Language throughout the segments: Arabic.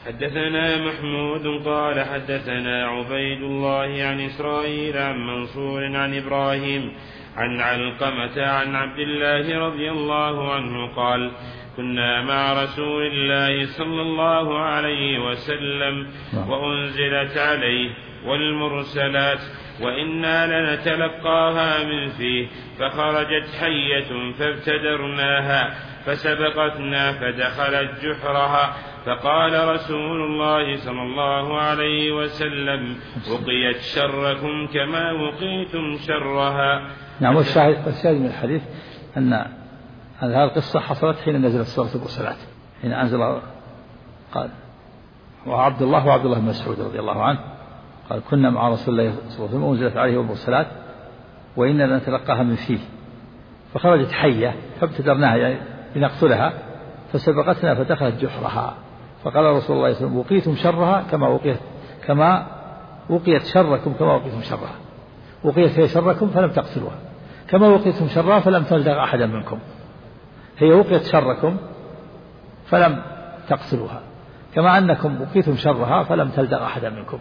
حدثنا محمود قال حدثنا عبيد الله عن إسرائيل عن منصور عن إبراهيم عن علقمة عن عبد الله رضي الله عنه قال كنا مع رسول الله صلى الله عليه وسلم وأنزلت عليه والمرسلات وإنا لنتلقاها من فيه فخرجت حية فابتدرناها فسبقتنا فدخلت جحرها فقال رسول الله صلى الله عليه وسلم وقيت شركم كما وقيتم شرها. نعم. والشاهد من الحديث أن هذه القصة حصلت حين نزلت سورة المرسلات، حين أنزل قال وعبد الله بن مسعود رضي الله عنه قال كنا مع رسول الله صلى الله عليه وسلم وأنزلت عليه المرسلات وإنا لنتلقاها من فيه فخرجت حية فابتدرناها يعني لنقتلها فسبقتنا فدخلت جحرها فقال رسول الله صلى الله عليه وسلم وقيتم شرها كما وقيت شركم كما وقيتم شرها. وقيت هي شركم فلم تقتلوها كما وقيتم شرها فلم تلدغ أحدا منكم. هي وقيت شركم فلم تقتلوها كما أنكم وقيتم شرها فلم تلدغ أحدا منكم.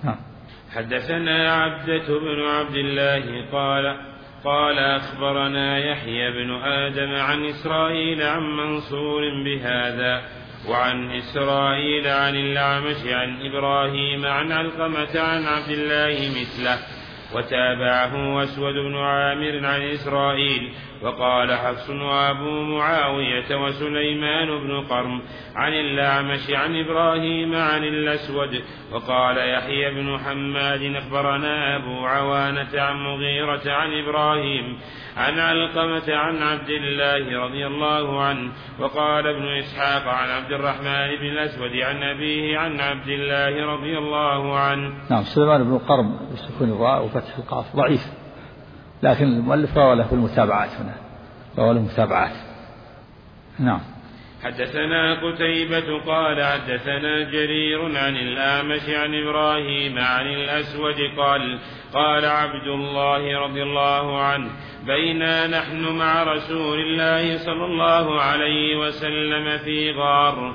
حدثنا عبدة بن عبد الله قال أخبرنا يحيى بن آدم عن إسرائيل عن منصور بهذا وعن إسرائيل عن الأعمش عن إبراهيم عن علقمة عن عبد الله مثله وتابعه أسود بن عامر عن إسرائيل وقال حفص وأبو معاوية وسليمان بن قرم عن الأعمش عن إبراهيم عن الأسود وقال يحيى بن حماد أخبرنا أبو عوانة عن مغيرة عن إبراهيم عن علقمة عن عبد الله رضي الله عنه وقال ابن إسحاق عن عبد الرحمن بن الأسود عن أبيه عن عبد الله رضي الله عنه. نعم. سليمان بن قرم بسكون الراء وفتح القاف ضعيف، لكن المؤلف روى له المتابعات هنا روى له المتابعات. نعم. حدثنا قتيبة قال حدثنا جرير عن الأعمش عن إبراهيم عن الأسود قال عبد الله رضي الله عنه بينا نحن مع رسول الله صلى الله عليه وسلم في غار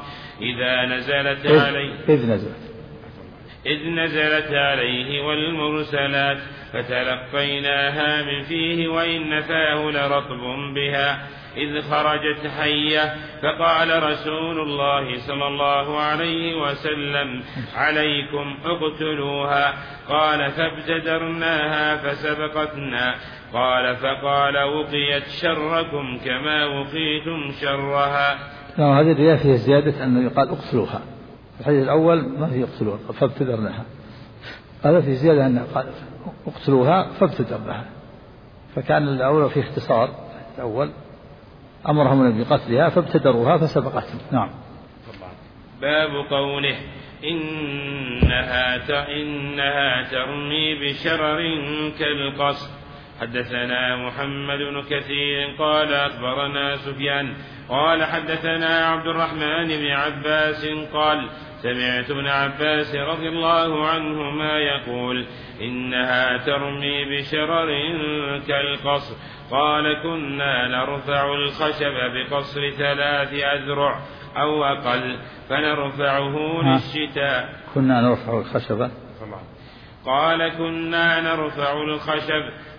إذ نزلت عليه والمرسلات فتلقيناها من فيه وإن فاه لرطب بها إذ خرجت حية فقال رسول الله صلى الله عليه وسلم عليكم اقتلوها قال فابتدرناها فسبقتنا فقال وقيت شركم كما وقيتم شرها. هذه الرواية فيها زيادة أنه يقال اقتلوها. الحديث الأول ما فيه يقتلون فابتدرناها، هذا في زيادة أنه قال اقتلوها فابتدرناها، فكان الأول فيه اختصار. الأول أمرهم بقتلها فابتدروها فسبقتهم. نعم. باب قوله إنها ترمي بشرر كالقصر. حدثنا محمد بن كثير قال أخبرنا سفيان قال حدثنا عبد الرحمن بن عباس قال سمعت ابن عباس رضي الله عنهما يقول إنها ترمي بشرر كالقصر قال كنا نرفع الخشب بقصر 3 أذرع أو أقل فنرفعه للشتاء. كنا نرفع الخشب قال كنا نرفع الخشب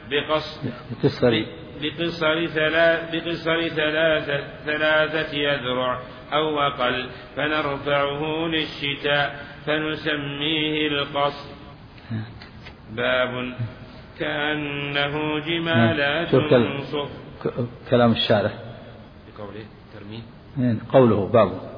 بقصر 3 أذرع أو أقل فنرفعه للشتاء فنسميه القصر. باب كأنه جمالات صف. كلام الشارع بقوله ترمي قوله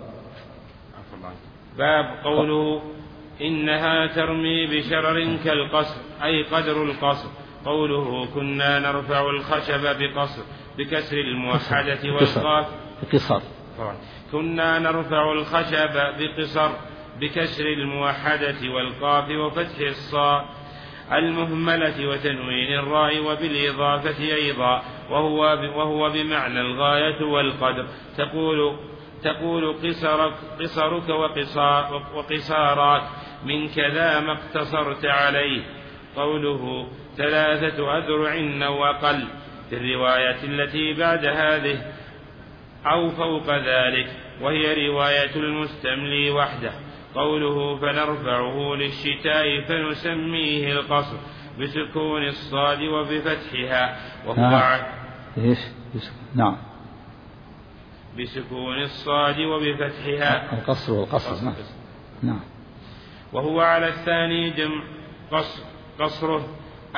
باب قوله إنها ترمي بشرر كالقصر أي قدر القصر. قوله كنا نرفع الخشب بكسر الموحدة والقاف بقصر. كنا نرفع الخشب بكسر الموحدة والقاف وفتح الصاء المهملة وتنوين الراء وبالإضافة أيضا وهو بمعنى الغاية والقدر. تقول قصرك وقصارات من كذا ما اقتصرت عليه. قوله 3 أذرع أو أقل في الرواية التي بعد هذه أو فوق ذلك وهي رواية المستملي وحده. قوله فنرفعه للشتاء فنسميه القصر بسكون الصاد وبفتحها وهو نعم بسكون الصاد وبفتحها القصر والقصر نعم. وهو على الثاني جمع قصره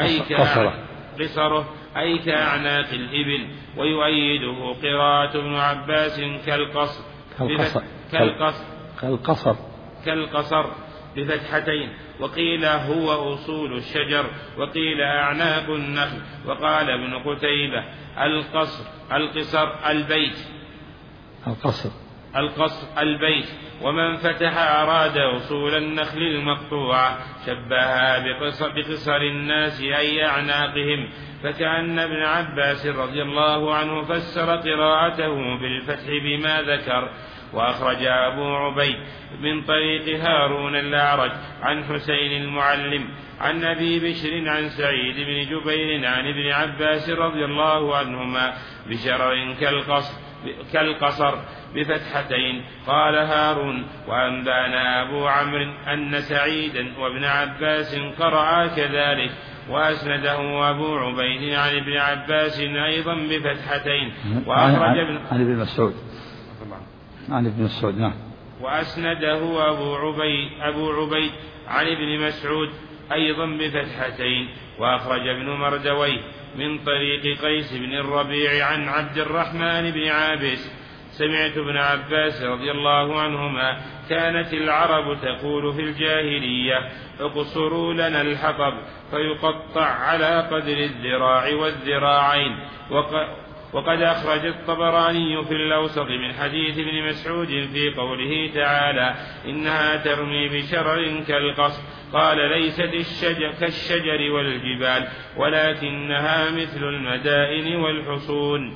أي كأعناق الإبل. ويؤيده قراءة ابن عباس كالقصر بفتحتين. وقيل هو أصول الشجر وقيل أعناق النخل. وقال ابن قتيبة القصر البيت. ومن فتح أراد أصول النخل المقطوعة شبهها بقصر الناس أي أعناقهم. فكأن ابن عباس رضي الله عنه فسر قراءته بالفتح بما ذكر. وأخرج أبو عبيد من طريق هارون الأعرج عن حسين المعلم عن أبي بشر عن سعيد بن جبير عن ابن عباس رضي الله عنهما بشرر كالقصر بفتحتين. قال هارون وأنبانا أبو عمرو أن سعيدا وابن عباس قرأا كذلك. وأسنده أبو عبيد عن ابن عباس أيضا بفتحتين. وأخرج عن ابن مسعود نعم. وأسنده أبو عبيد عن ابن مسعود أيضا بفتحتين. وأخرج ابن مردويه من طريق قيس بن الربيع عن عبد الرحمن بن عابس سمعت ابن عباس رضي الله عنهما كانت العرب تقول في الجاهلية اقصروا لنا الحطب فيقطع على قدر الذراع والذراعين. وقد أخرج الطبراني في الأوسط من حديث ابن مسعود في قوله تعالى إنها ترمي بشرر كالقصر قال ليست كالشجر والجبال ولكنها مثل المدائن والحصون.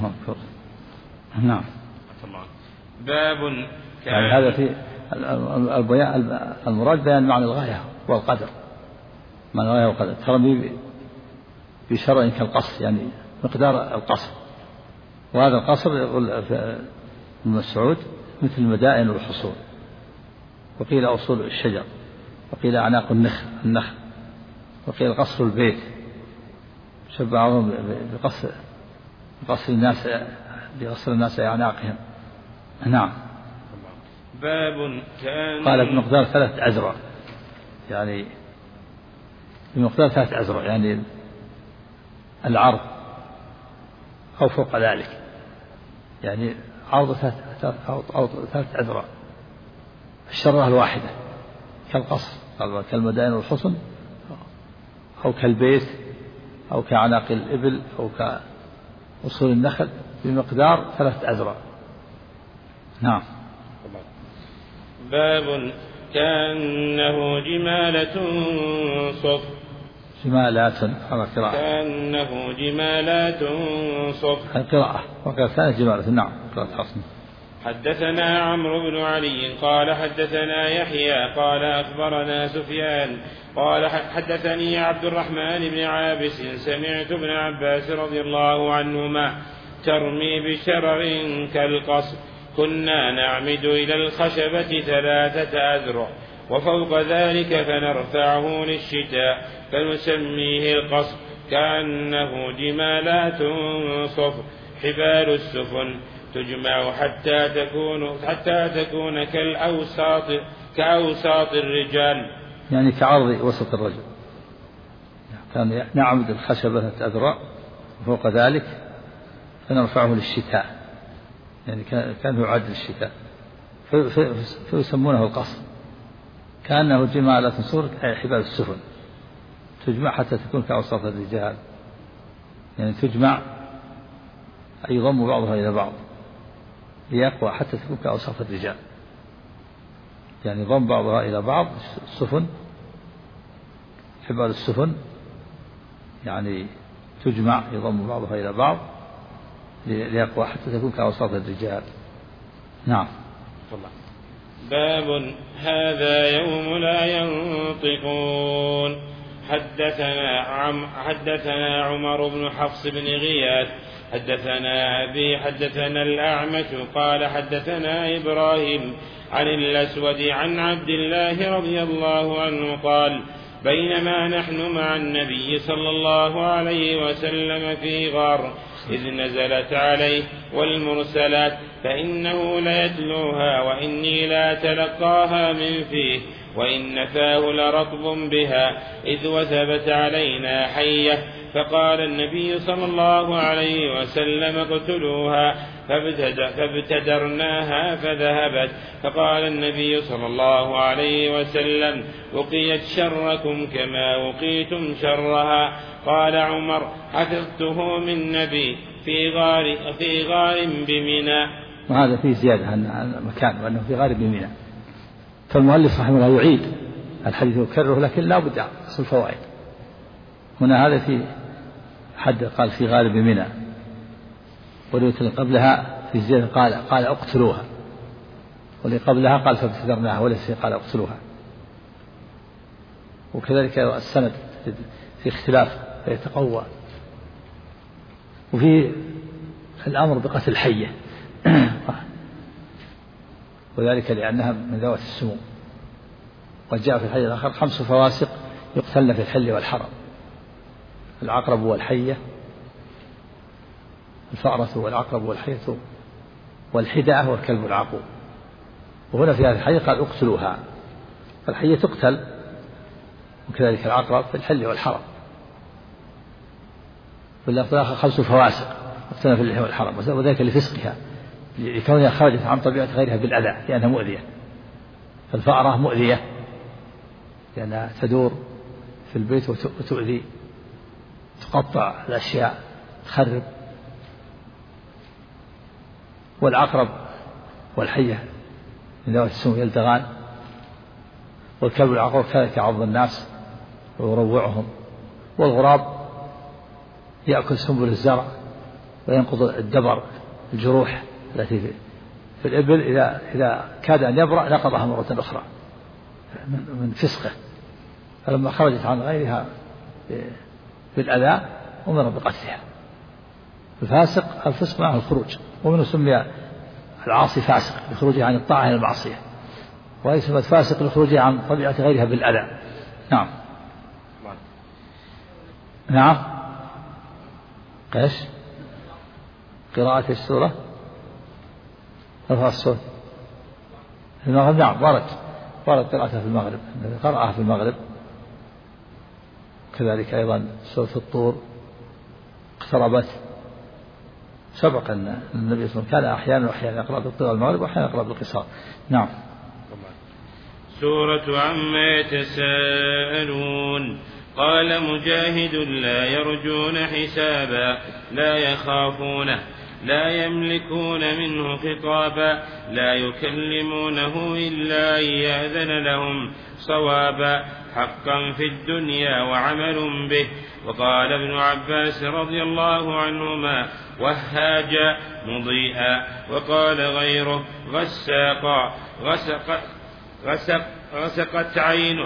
نعم. باب يعني هذا في المراد بيان معنى الغاية والقدر. معنى الغاية والقدر ترمي بشرر كالقصر يعني مقدار القصر. وهذا القصر يقول في المسعود مثل المدائن والحصول. وقيل أصول الشجر وقيل أعناق النخل وقيل قصر البيت شبههم بقصر الناس أعناقهم. نعم. باب كان قال بمقدار 3 أذرع يعني بمقدار 3 أذرع يعني العرض أو فوق ذلك يعني عرض 3 أذرع الشرة الواحدة كالقصر كالمدائن والحصن أو كالبيت أو كأعناق الإبل أو كأصول النخل بمقدار 3 أذرع. نعم. باب كأنه جمالة صفر كأنه جمالات صفر القراءة وكانت جمالة. نعم. قراءة حصن. حدثنا عمرو بن علي قال حدثنا يحيى قال أخبرنا سفيان قال حدثني عبد الرحمن بن عابس سمعت ابن عباس رضي الله عنهما ترمي بشرر كالقصر كنا نعمد إلى الخشبة 3 أذرع وفوق ذلك فنرفعه للشتاء فنسميه القصر كأنه جمالات صفر حبال السفن تجمع حتى تكون كأوساط الرجال يعني كعرض وسط الرجل. كان نعمد الخشبة 3 أذرع وفوق ذلك فنرفعه للشتاء يعني كان يعد للشتاء فيسمونه القصر كأنه جمالة صور حبال السفن تجمع حتى تكون كأوساط الرجال يعني تجمع أي يضم بعضها إلى بعض ليقوى حتى تكون كأوساط الرجال يعني ضم بعضها إلى بعض السفن حبال السفن يعني تجمع يضم بعضها إلى بعض ليقوى حتى تكون كأوساط الرجال. نعم. باب هذا يوم لا ينطقون. حدثنا عمر بن حفص بن غياث حدثنا أبي حدثنا الأعمش قال حدثنا إبراهيم عن الأسود عن عبد الله رضي الله عنه قال بينما نحن مع النبي صلى الله عليه وسلم في غار إذ نزلت عليه والمرسلات فإنه ليتلوها وإني لا تلقاها من فيه وإن فاه لرطب بها إذ وثبت علينا حية فقال النبي صلى الله عليه وسلم اقتلوها فابتدرناها فذهبت فقال النبي صلى الله عليه وسلم وقيت شركم كما وقيتم شرها. قال عمر حفظته من نبي في غار بمنى. وهذا فيه زيادة عن المكان وأنه في غار بمنى. فالمؤلف رحمه الله يعيد الحديث ويكرره لكن لا بد أصل الفوائد. هنا هذا في حد قال في غار بمنى والرواية اللي قبلها في زيادة قال اقتلوها واللي قبلها قال فابتدرناها وليس قال اقتلوها. وكذلك السند في اختلاف فيتقوى. وفي الأمر بقتل الحية وذلك لأنها من ذوات السموم. وجاء في الحديث الآخر 5 فواسق يقتلن في الحل والحرم: العقرب والحية، الفأرة والعقرب والحية والحدعة والكلب العقور. وهنا في هذا الحديث قال اقتلوها، فالحية تقتل وكذلك العقرب في الحل والحرم. واللفظ الآخر 5 فواسق يقتلن في الحل والحرم وذلك لفسقها لكونها خرجت عن طبيعة غيرها بالأذى لأنها مؤذية. فالفأرة مؤذية لأنها تدور في البيت وتؤذي، تقطع الأشياء، تخرب. والعقرب والحية من ذوات السموم يلدغان. والكلب العقور كذلك يعض الناس ويروعهم. والغراب يأكل سنبل الزرع وينقض الدبر، الجروح التي في الإبل إذا كاد أن يبرأ نقضها مرة أخرى من فسقه. فلما خرجت عن غيرها بالأذى أمر بقتلها. الفسق معه الخروج، ومنه سمي العاصي فاسق لخروجه عن الطاعة إلى المعصية، ويسمى فاسق لخروجه عن طبيعة غيرها بالأذى. نعم. نعم. ايش؟ قراءة السورة رفع الصوت في المغرب. نعم ورد قراءتها في المغرب، قرأها في المغرب. كذلك أيضا سورة الطور اقتربت. سبق أن النبي صلى الله عليه وسلم كان أحيانا يقرأ بالطول المغرب وأحيانا يقرأ بالقصار. نعم. سورة عما يتساءلون. قال مجاهد لا يرجون حسابا لا يخافونه لا يملكون منه خطابا لا يكلمونه إلا أن يأذن لهم صوابا حقا في الدنيا وعمل به. وقال ابن عباس رضي الله عنهما وهاجا مضيئا. وقال غيره غساقا غسقت عينه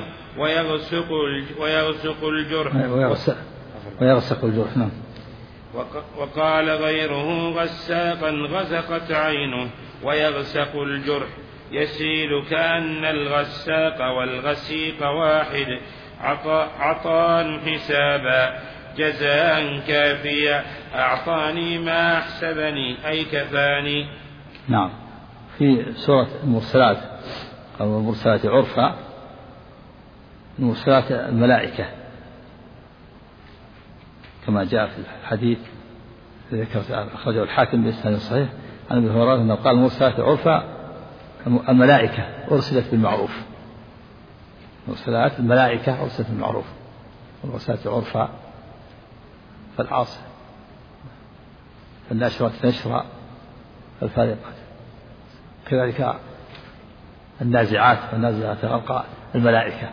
ويغسق الجرح. نعم. وقال غيره غساقا غسقت عينه ويغسق الجرح يسيل كأن الغساق والغسيق واحد عطاء حسابا جزاء كافيا أعطاني ما أحسبني أي كفاني. نعم. في سورة المرسلات أو المرسلات عرفا مرسلات الملائكة كما جاء في الحديث ذكرت أخرجه الحاكم بإسناد صحيح عن ابي هريرة أنه قال مرسلات عرفا الملائكة أرسلت بالمعروف. مرسلات الملائكة أرسلت بالمعروف. والمرسلات عرفا فالعاصي فالناشرات نشرا فالفارقات كذلك النازعات والنازعات غرقا الملائكة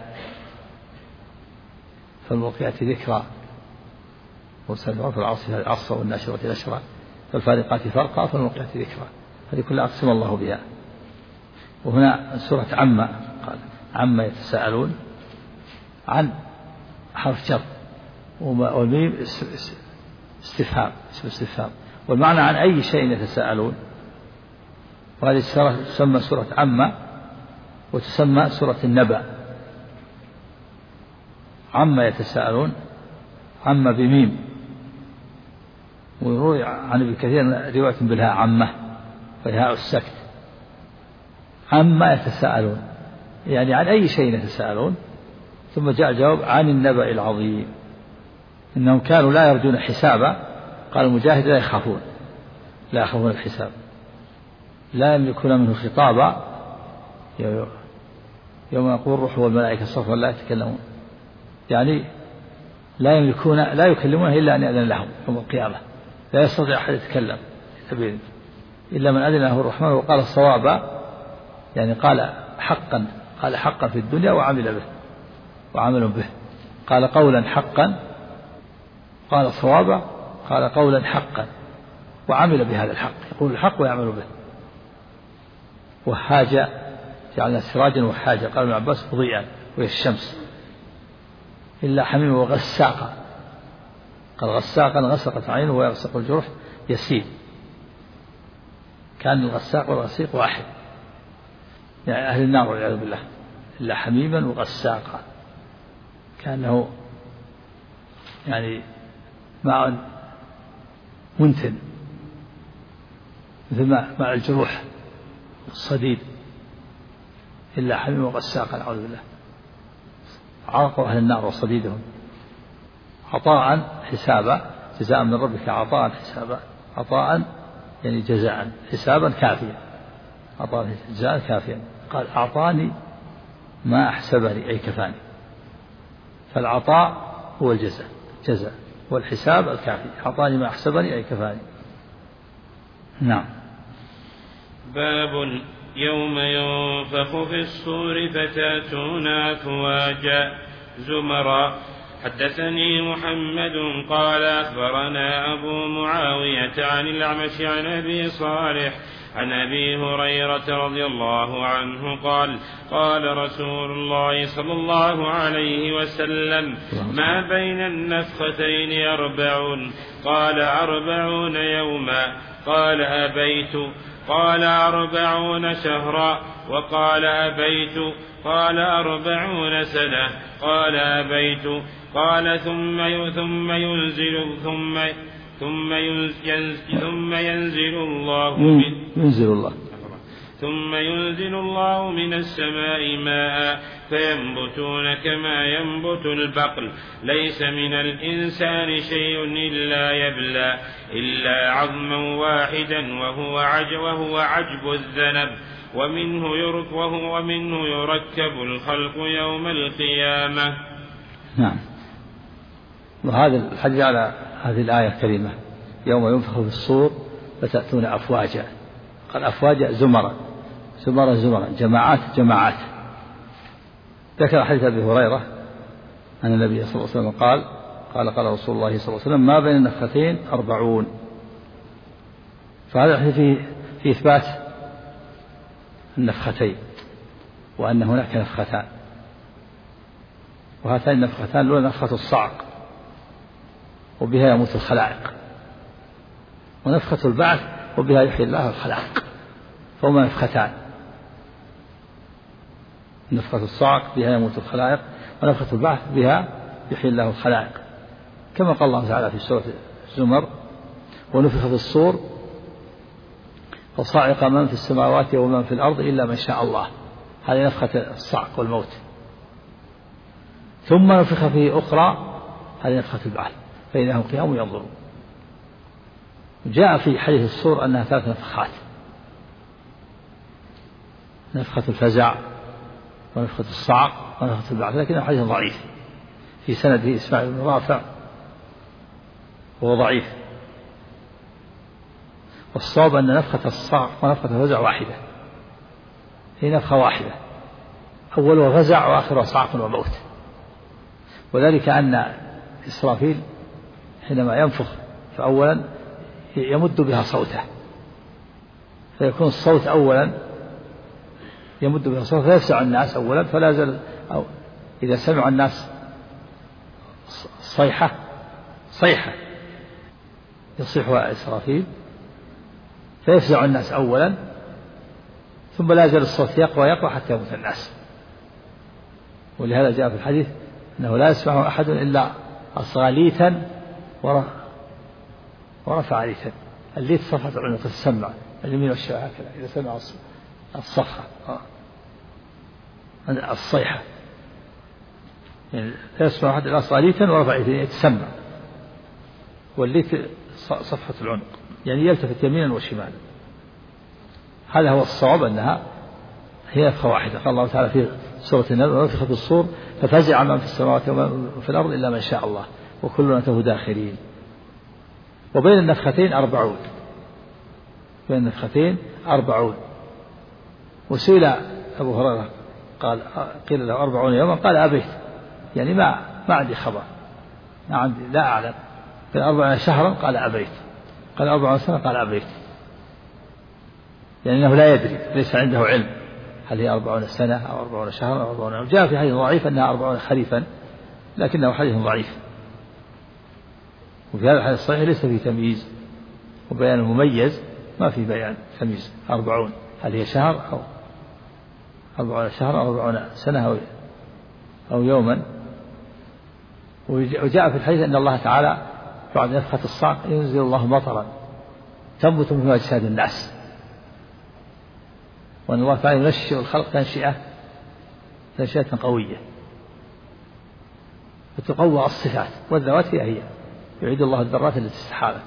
فالملقيات ذكرى مرسلات عرفا العاصي العصا والناشرات نشرا فالفارقات فرقا فالملقيات ذكرى. هذه كلها أقسم الله بها. وهنا سورة عما قال عما يتساءلون عن حرف جر والميم استفهام اسم استفهام والمعنى عن أي شيء يتساءلون. وهذه السورة تسمى سورة عامة وتسمى سورة النبأ. عما يتساءلون، عما بميم، ويروي عن ابن كثير رواية بالهاء عامة فهاء السكت. عما يتساءلون يعني عن أي شيء يتساءلون. ثم جاء الجواب عن النبأ العظيم إنهم كانوا لا يرجون حسابا. قال المجاهد لا يخافون الحساب، لا يملكون منه خطابا يوم يقول الروح والملائكة صفا لا يتكلمون، يعني لا يكلمونه إلا أن يأذن لهم يوم القيامة. لا يستطيع أحد يتكلم إلا من أذن له الرحمن وقال الصواب، يعني قال حقا في الدنيا وعمل به. قال قولا حقا، قال صوابا، قال قولا حقا وعمل بهذا الحق، يقول الحق ويعمل به. وحاجة جعلنا سراجا وحاجة، قال ابن عباس مضيئا وهي الشمس. إلا حميم وغساقا، قال غساقا غسقت عينه ويغسق الجرح يسيل. كان الغساق والغسيق واحد، يعني أهل النار والعياذ بالله. إلا حميما وغساقا، كأنه يعني ماء منتن مثل ماء الجروح الصديد. إلا حميما وغساقا، أعوذ بالله. عرق أهل النار وصديدهم. عطاء حسابا، جزاء من ربك عطاء حسابا. عطاء يعني جزاء، حسابا كافيا، عطاء جزاء كافيا. قال أعطاني ما أحسبني أي كفاني. فالعطاء هو الجزاء والحساب الكافي. أعطاني ما أحسبني أي كفاني. نعم. باب يوم ينفخ في الصور فتأتون أفواجا زمرا. حدثني محمد قال أخبرنا أبو معاوية عن الأعمش عن أبي صالح عن أبي هريرة رضي الله عنه قال قال رسول الله صلى الله عليه وسلم ما بين النفختين 40. قال 40 يوما. قال أبيت. قال 40 شهرا. وقال أبيت. قال 40 سنة. قال أبيت. قال ثم ينزل الله من السماء ماء فينبتون كما ينبت البقل. ليس من الإنسان شيء إلا يبلى إلا عظما واحدا وهو عجب الذنب ومنه يركب الخلق يوم القيامة. نعم. وهذا الحديث على هذه الآية الكريمة يوم ينفخ في الصور فتأتون أفواجا. قال أفواجا زمرا جماعات. ذكر حديث أبي هريرة أن النبي صلى الله عليه وسلم قال رسول الله صلى الله عليه وسلم ما بين النفختين 40. فهذا الحديث في إثبات النفختين وأن هناك نفختان، وهاتان النفختان لولا نفخة الصعق وبها يموت الخلائق، ونفخة البعث وبها يحيي الله الخلائق، فهما نفختان. نفخة الصعق بها يموت الخلائق، ونفخة البعث بها يحيي الله الخلائق، كما قال الله تعالى في سورة الزمر ونفخ في الصور فصعق من في السماوات ومن في الأرض إلا من شاء الله. هذه نفخة الصعق والموت. ثم نفخ فيه أخرى، هذه نفخة البعث فإذا هم قيام ينظرون. جاء في حديث الصور أنها 3 نفخات: نفخة الفزع ونفخة الصعق ونفخة البعث، لكنه حديث ضعيف في سنده إسماعيل بن رافع وهو ضعيف. والصواب أن نفخة الصعق ونفخة الفزع واحدة، هي نفخة واحدة، أولها فزع وآخرها صعق وموت. وذلك أن إسرافيل حينما ينفخ فأولا يمد بها صوته، فيكون الصوت أولا يمد بها صوته فيفزع الناس أولا، فلا زال إذا سمع الناس صيحة يصيح إسرافيل فيفزع الناس أولا، ثم لا يزال الصوت يقوى حتى يموت الناس. ولهذا جاء في الحديث أنه لا يسمعه أحد إلا أصغى ليتا ورفع ليتا. الليت صفحة العنق تسمع اليمين والشمال هكذا إذا سمع الصخرة الصيحة، يعني لا يسمع أحد إلا أصغى ليتا ورفع ليتا يتسمع. والليت صفحة العنق يعني يلتفت يمينا وشمالا. هذا هو الصواب أنها هي نفخة واحدة. قال الله تعالى في سورة النمل ونفخ في الصور ففزع من في السماوات وفي الأرض إلا من شاء الله وكلنا أتوه داخلين. وبين النفختين 40. بين النفختين 40. وسئل أبو هريرة قيل له 40 يوما قال أبيت، يعني ما عندي خبر، ما عندي لا أعلم. قال 40 شهرا قال أبيت. قال 40 سنة قال أبيت، يعني أنه لا يدري، ليس عنده علم هل هي 40 سنة أو 40 شهرا أو 40 يوم. جاء في حديث ضعيف أنها 40 خريفا لكنه حديث ضعيف. وفي هذا الحديث الصحيح ليس فيه تمييز وبيان مميز، ما في بيان تمييز 40 هل هي شهر أو 40 شهر أو 40 سنة أو يوما. وجاء في الحديث أن الله تعالى بعد نفخة الصعق ينزل الله مطرا تنبت منه أجساد الناس، وأن الله تعالى ينشئ الخلق تنشئة قوية فتقوى الصفات والذوات هي يعيد الله الذرات التي استحالت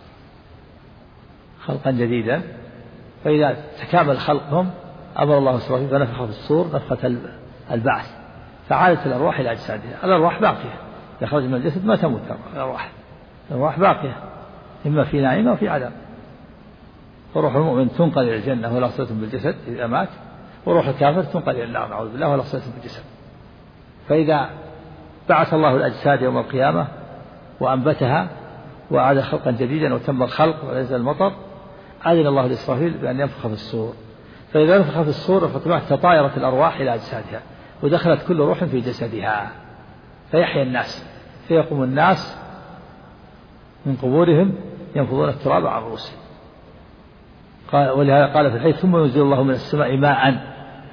خلقا جديدا. فإذا تكامل خلقهم أمر الله إسرافيل فنفخ في الصور نفخة البعث فعادت الأرواح إلى أجسادها. الأرواح باقية، إذا خرج من الجسد ما تموت الأرواح باقية، إما في نعيم أو في عذاب. وروح المؤمن تنقل إلى الجنة ولا صلة بالجسد إذا مات، وروح الكافر تنقل إلى النار نعوذ بالله ولا صلة بالجسد. فإذا بعث الله الأجساد يوم القيامة وأنبتها وأعاد خلقا جديدا وتم الخلق ونزل المطر، أذن الله لإسرافيل بأن ينفخ في الصور. فإذا نفخ في الصور تطايرت الأرواح إلى أجسادها ودخلت كل روح في جسدها فيحيى الناس، فيقوم الناس من قبورهم ينفضون التراب عن رؤوسهم. ولهذا قال في الحديث ثم ينزل الله من السماء ماء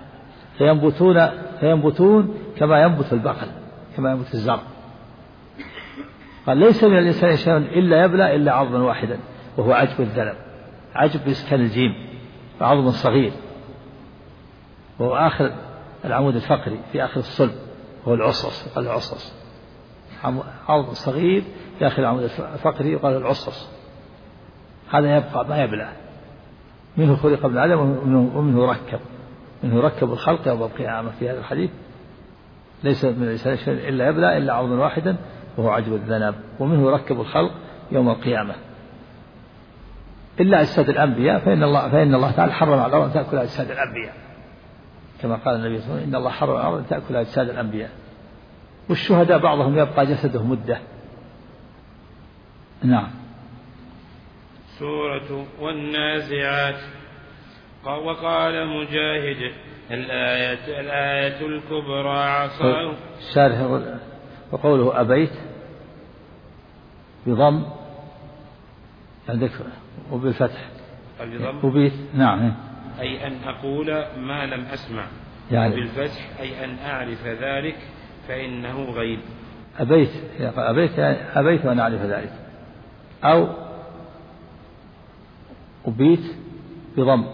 فينبتون كما ينبت البقل كما ينبت الزرع. قال ليس من الإنسان شيء إلا يبلى إلا عظما واحدا وهو عجب الذنب. عجب بإسكان الجيم، عظم صغير وهو آخر العمود الفقري في آخر الصلب وهو العصص، يقال العصص. عظم صغير في آخر العمود الفقري يقال العصص. هذا يبقى ما يبلى. منه خلق ابن آدم ومنه ركب، منه يركب الخلق يوم القيامة. في هذا الحديث ليس من الإنسان شيء إلا يبلى إلا عظما واحدا وهو عجب الذنب، ومنه يركب الخلق يوم القيامة إلا أجساد الأنبياء فإن الله تعالى حرم على الأرض أن تأكل أجساد الأنبياء، كما قال النبي صلى الله عليه وسلم إن الله حرم على الأرض أن تأكل أجساد الأنبياء. والشهداء بعضهم يبقى جسده مدة. نعم. سورة والنازعات. وقال مجاهد الآية الكبرى عصاه. الشارح وقوله أبيت بضم عندك وبالفتح أبيت. نعم. أي أن أقول ما لم أسمع، يعني بالفتح أي أن أعرف ذلك فإنه غيب. أبيت يعني أبيت وأن أعرف ذلك، أو أبيت بضم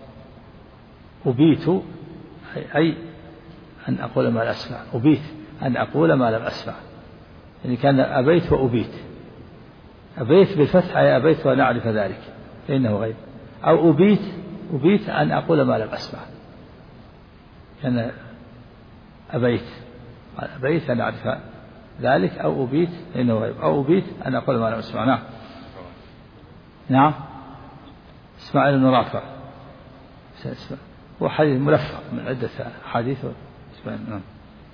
أبيت أي أن أقول ما لا أسمع، أبيت أن أقول ما لم أسمع، يعني كان أبيت وأبيت. أبيت بالفتح أي أبيت وأن أعرف ذلك فإنه غيب، أو أبيت أن أقول ما لم أسمع، كان أبيت أن أعرف ذلك، أو أبيت فإنه غيب، أو أبيت أن أقول ما لم أسمع. نعم. إسماعيل بن رافع هو حديث ملفق من عدة حديث. نعم.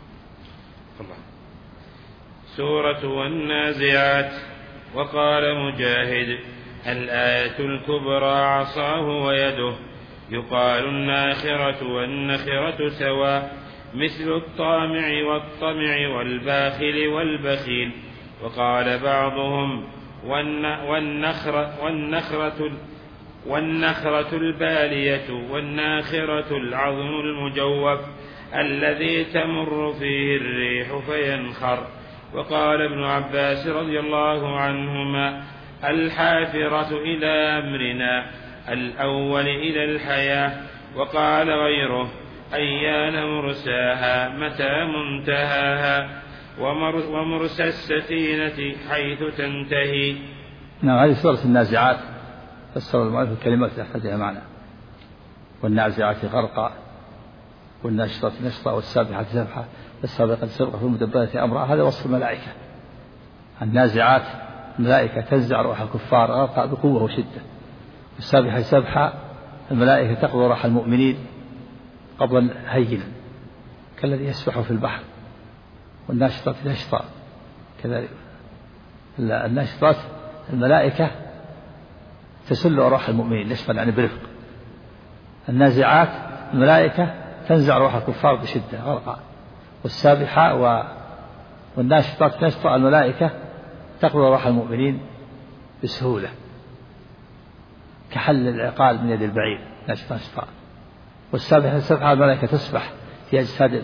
سورة والنازعات. وقال مجاهد الآية الكبرى عصاه ويده، يقال الناخرة والنخرة سواء، مثل الطامع والطمع والباخل والبخيل. وقال بعضهم والنخرة البالية والناخرة العظم المجوف الذي تمر فيه الريح فينخر. وقال ابن عباس رضي الله عنهما: الحافرة إلى أمرنا، الأول إلى الحياة. وقال غيره: أيان مرساها، متى منتهاها، ومرسى السفينة حيث تنتهي. نعم، هذه سورة النازعات، فسر المؤلف الكلمات أخذها معنا: والنازعات غرقا، والناشطة نشطا، والسابحة سبحا، والسابقة سبقا، والمدبرة أمرا. هذا وصف الملائكة. النازعات الملائكة تنزع روح الكفار غرقا بقوة وشدة، والسابحة سبحا الملائكة تقبض روح المؤمنين قبضا هينا كالذي يسبح في البحر. والناشطة نشطا كذلك. الناشطات الملائكة تسل روح المؤمنين نشطا يعني برفق. النازعات الملائكة تنزع روح الكفار بشدة غرقا. والسابحة والناشطات نشطا الملائكة تقبض روح المؤمنين بسهولة كحل العقال من يد البعير نشطا. والسابحة سبحة الملائكة تسبح في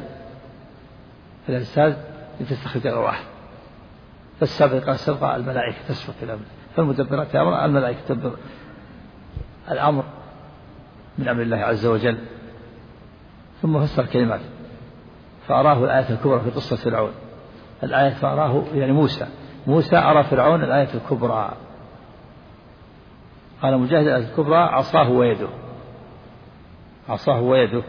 الأجساد لتستخرج الأرواح. فالسابقة سبقة الملائكة تسبق الأمر. فالمدبرات أمر الملائكة تدبر الأمر من أمر الله عز وجل. ثم فسر كلمات: فأراه الآية الكبرى في قصة فرعون. الآية فأراه يعني موسى أرى فرعون الآية الكبرى. قال مجاهد: الآية الكبرى عصاه ويده.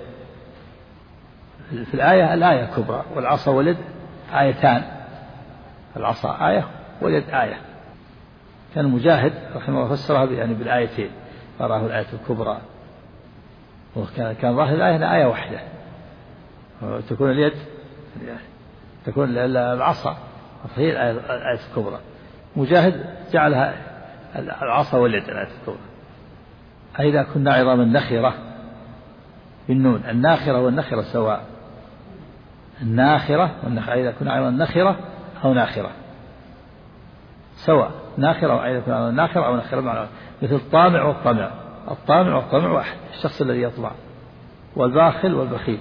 في الآية الكبرى، والعصا واليد آيتان، العصا آية واليد آية. كان مجاهد رحمه الله فسرها يعني بالآيتين: فأراه الآية الكبرى. وكان ظاهر الآية آية واحدة، تكون اليد تكون العصا، فهي الآية الكبرى. مجاهد جعلها العصا واليد الآية الكبرى. أئذا كنا عظاما نخرة بالنون، الناخرة والنخرة سواء. الناخرة والنخرة، أئذا كنا عظاما نخرة أو ناخرة سواء. ناخرة وأئذا كنا عظاما ناخرة أو ناخرة معنى. مثل الطامع والطمع. الطامع والطمع واحد، الشخص الذي يطمع، والباخل والبخيل.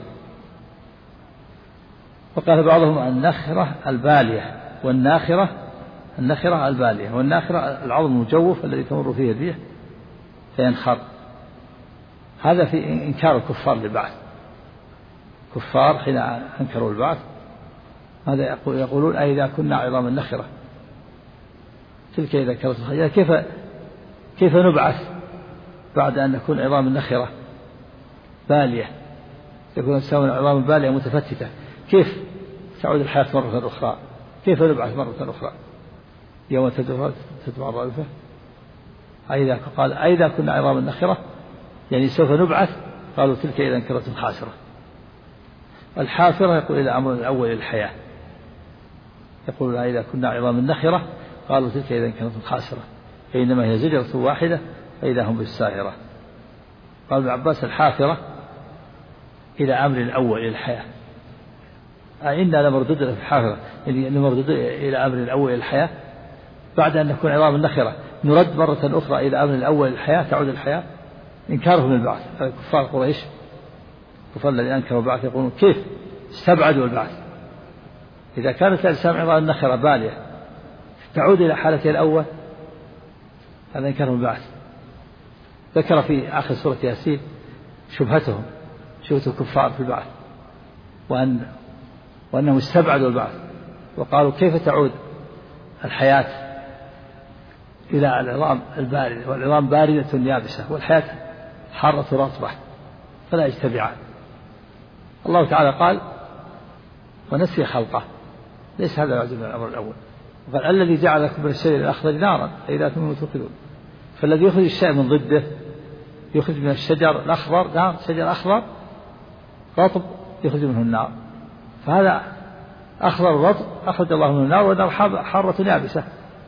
وقال بعضهم النخرة البالية، والناخرة البالية، والناخرة العظم المجوف الذي تمر فيه الريح فينخر. هذا في إنكار الكفار للبعث. كفار حين أنكروا البعث هذا يقولون: أئذا كنا عظاما نخرة، تلك إذا كانت الخيال. كيف نبعث بعد أن نكون عظاما نخرة بالية؟ يكون الإنسان عظاما بالية متفتتة، كيف تعود الحياة مرة أخرى؟ كيف نبعث مرة أخرى يوم تتبع الرأفة؟ أئذا كنا عظاما نخرة يعني سوف نبعث. قالوا: تلك إذا كرة خاسرة. الحافرة يقول: إلى أمر الأول الحياة. يقول: أئذا كنا عظاما نخرة، قالوا: تلك إذا كرة خاسرة، فإنما هي زجرة واحدة فإذا هم بالساهرة. قال ابن عباس: الحافرة إلى أمر الأول إلى الحياة. إنا لمردودون في الحافرة، يعني لمردودون إلى أمر الأول إلى الحياة. بعد أن نكون عظاما نخرة نرد مرة أخرى إلى أمر الأول إلى الحياة، تعود الحياة. إنكارهم للبعث. كفار قريش كفار الذين أنكروا البعث يقولون: كيف استبعدوا البعث؟ إذا كانت الإنسان عظاما نخرة بالية تعود إلى حالته الأول، هذا إنكارهم البعث. ذكر في آخر سورة ياسين شبهة الكفار في البعث، وأنهم استبعدوا البعث وقالوا: كيف تعود الحياة إلى العظام الباردة، والعظام باردة يابسة، والحياة حارة رطبة، فلا يجتمعان. الله تعالى قال: ونسي خلقه. ليس هذا يعزم من الأمر الأول. قال: الذي جعل لكم من الشجر الأخضر نارا فإذا أنتم توقدون. فالذي يخرج الشيء من ضده يخرج من الشجر الأخضر نار، شجر أخضر رطب يخرج منه النار. فهذا أخضر رطب أخرج الله منه النار، والنار حارة يابسة.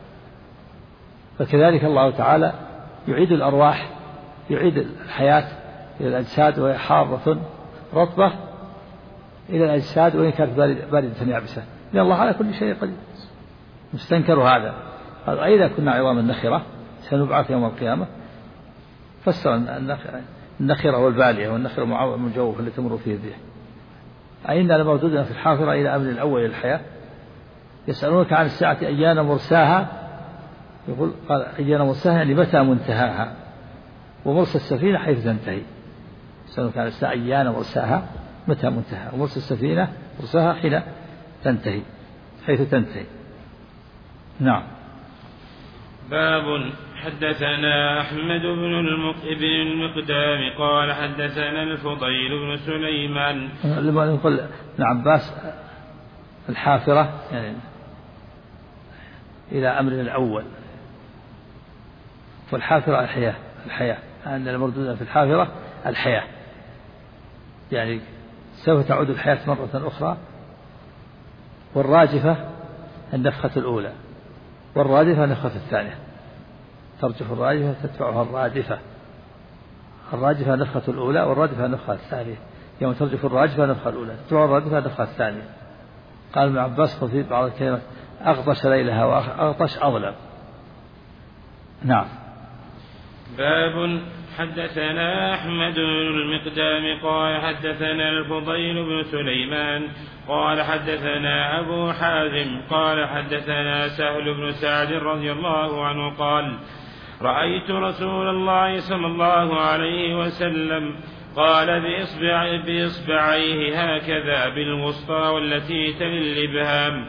فكذلك الله تعالى يعيد الأرواح، يعيد الحياة إلى الأجساد وهي حارة رطبة إلى الأجساد وإن كانت باردة يابسة، لأن الله على كل شيء قدير. مستنكر هذا قال أئذا كنا عظاما نخرة سنبعث يوم القيامة. فسر النخرة والبالية والنخرة المجوفة اللي تمر فيه الريح. أئنا لمردودنا في الحافرة إلى أمر الأول الحياة. يسألونك عن الساعة أيان مرساها، يقول قال أيان مرساها يعني متى منتهاها، ومرسى السفينة حيث تنتهي. يسألونك عن الساعة أيان مرساها متى منتهى، ومرسى السفينة مرساها حين تنتهي حيث تنتهي. نعم. باب حدثنا أحمد بن المقدام قال حدثنا الفضيل بن سليمان. لما يقول ابن عباس الحافرة يعني إلى أمر الأول، والحافرة الحياة أن المردود في الحافرة الحياة، يعني سوف تعود الحياة مرة أخرى. والراجفة النفخة الأولى، والرادفة النفخة الثانية. ترجف الراجفة تتبعها الرادفة. الراجفة النفخة الأولى والرادفة النفخة الثانية. يوم ترجف الراجفة النفخة الأولى تتبعها الرادفة النفخة الثانية. قال ابن عباس في بعض الكلمات أغطش ليلها وأغطش أظلم. نعم. باب حدثنا أحمد بن المقدام قال حدثنا الفضيل بن سليمان قال حدثنا أبو حازم قال حدثنا سهل بن سعد رضي الله عنه قال رأيت رسول الله صلى الله عليه وسلم قال بإصبعيه هكذا بالوسطى والتي تلي الإبهام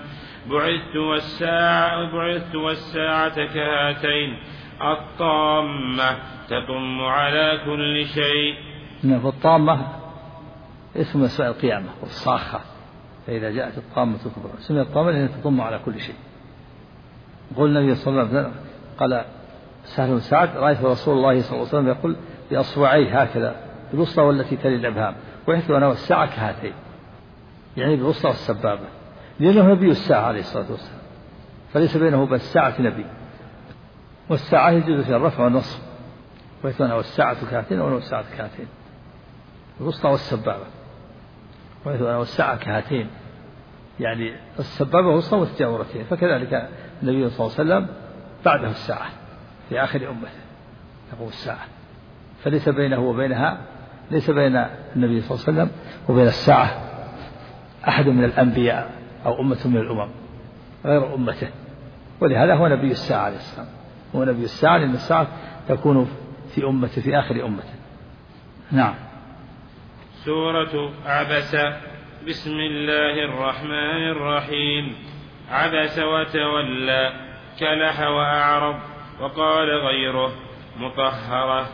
بعثت والساعة كهاتين الطامة تطم على كل شيء. الطامة اسم أسماء القيامة والصاخة، فإذا جاءت الطامة الكبرى سميت الطامة لأنها تطم على كل شيء. قال النبي صلى الله عليه وسلم قال سهل بن سعد رأيت رسول الله صلى الله عليه وسلم يقول بأصبعيه هكذا بالوسطى والتي تلي الأبهام بعثت أنا والساعة كهاتين، يعني بالوسطى والسبابة، لأنه نبي الساعة عليه الصلاة والسلام، فليس بينه وبين الساعة نبي. والساعة يجوز فيها الرفع والنصب، بعثت أنا والساعة كهاتين وأنا والساعة كهاتين، الوسطى والسبابة. بعثت أنا والساعة كهاتين يعني السبابة والوسطى متجاورتين. فكذلك النبي صلى الله عليه وسلم بعده الساعة في آخر أمته تقوم الساعة، فليس بينه وبينها، ليس بين النبي صلى الله عليه وسلم وبين الساعة أحد من الأنبياء أو أمة من الأمم غير أمته، ولهذا هو نبي الساعة عليه السلام، هو نبي الساعة لأن الساعة تكون في أمته في آخر أمته. نعم. سورة عبس. بسم الله الرحمن الرحيم. عبس وتولى كلح وأعرض. وقال غيره مطهرة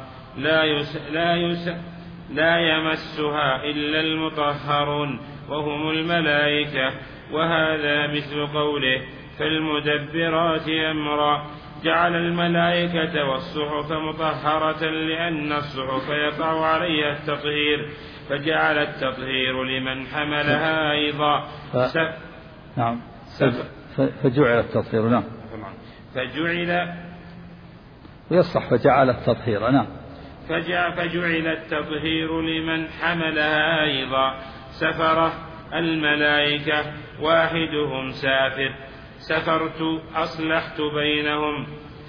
لا يمسها إلا المطهرون وهم الملائكة. وهذا مثل قوله فالمدبرات أمرا جعل الملائكة والصحف مطهرة لأن الصحف يقع عليها التطهير فجعل التطهير لمن حملها أيضا. نعم. فجعل التطهير. نعم. فجعل ويصح فجعل التطهير. نعم. فجعل التطهير لمن حملها أيضا. سفرة الملائكة واحدهم سافر سفرت أصلحت بينهم.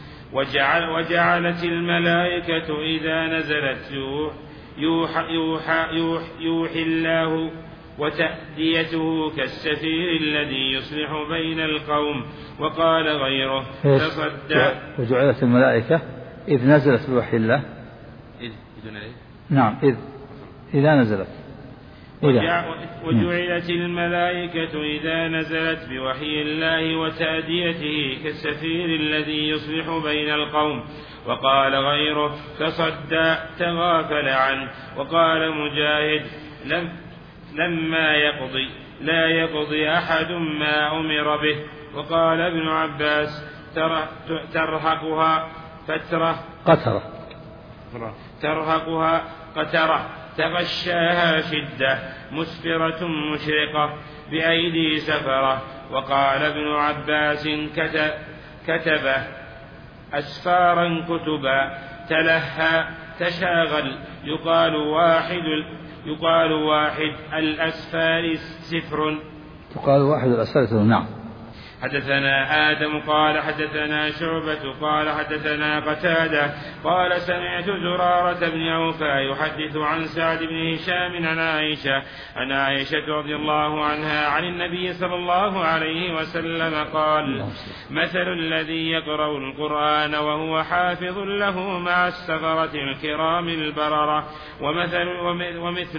وجعلت الملائكة إذا نزلت يوحي الله وتأديته كالسفير الذي يصلح بين القوم. وقال غيره تصدى. وجعلت الملائكة إذ نزلت بوحي الله. نعم. إذا نزلت. وجعلت الملائكة إذا نزلت بوحي الله وتأديته كالسفير الذي يصلح بين القوم. وقال غيره تصدى تغافل عنه. وقال مجاهد لما يقضي لا يقضي أحد ما أمر به. وقال ابن عباس ترهقها فترة ترهقها قترة تغشاها شدة مسفرة مشرقة بأيدي سفرة. وقال ابن عباس كتب أسفارا كتبا تلهى تشاغل. يقال واحد الأسفار سفر. يقال واحد الأسفار. نعم. حدثنا آدم قال حدثنا شعبة قال حدثنا قتادة قال سمعت زرارة بن أوفى يحدث عن سعد بن هشام عن عائشة رضي الله عنها عن النبي صلى الله عليه وسلم قال مثل الذي يقرأ القرآن وهو حافظ له مع السفرة الكرام البررة ومثل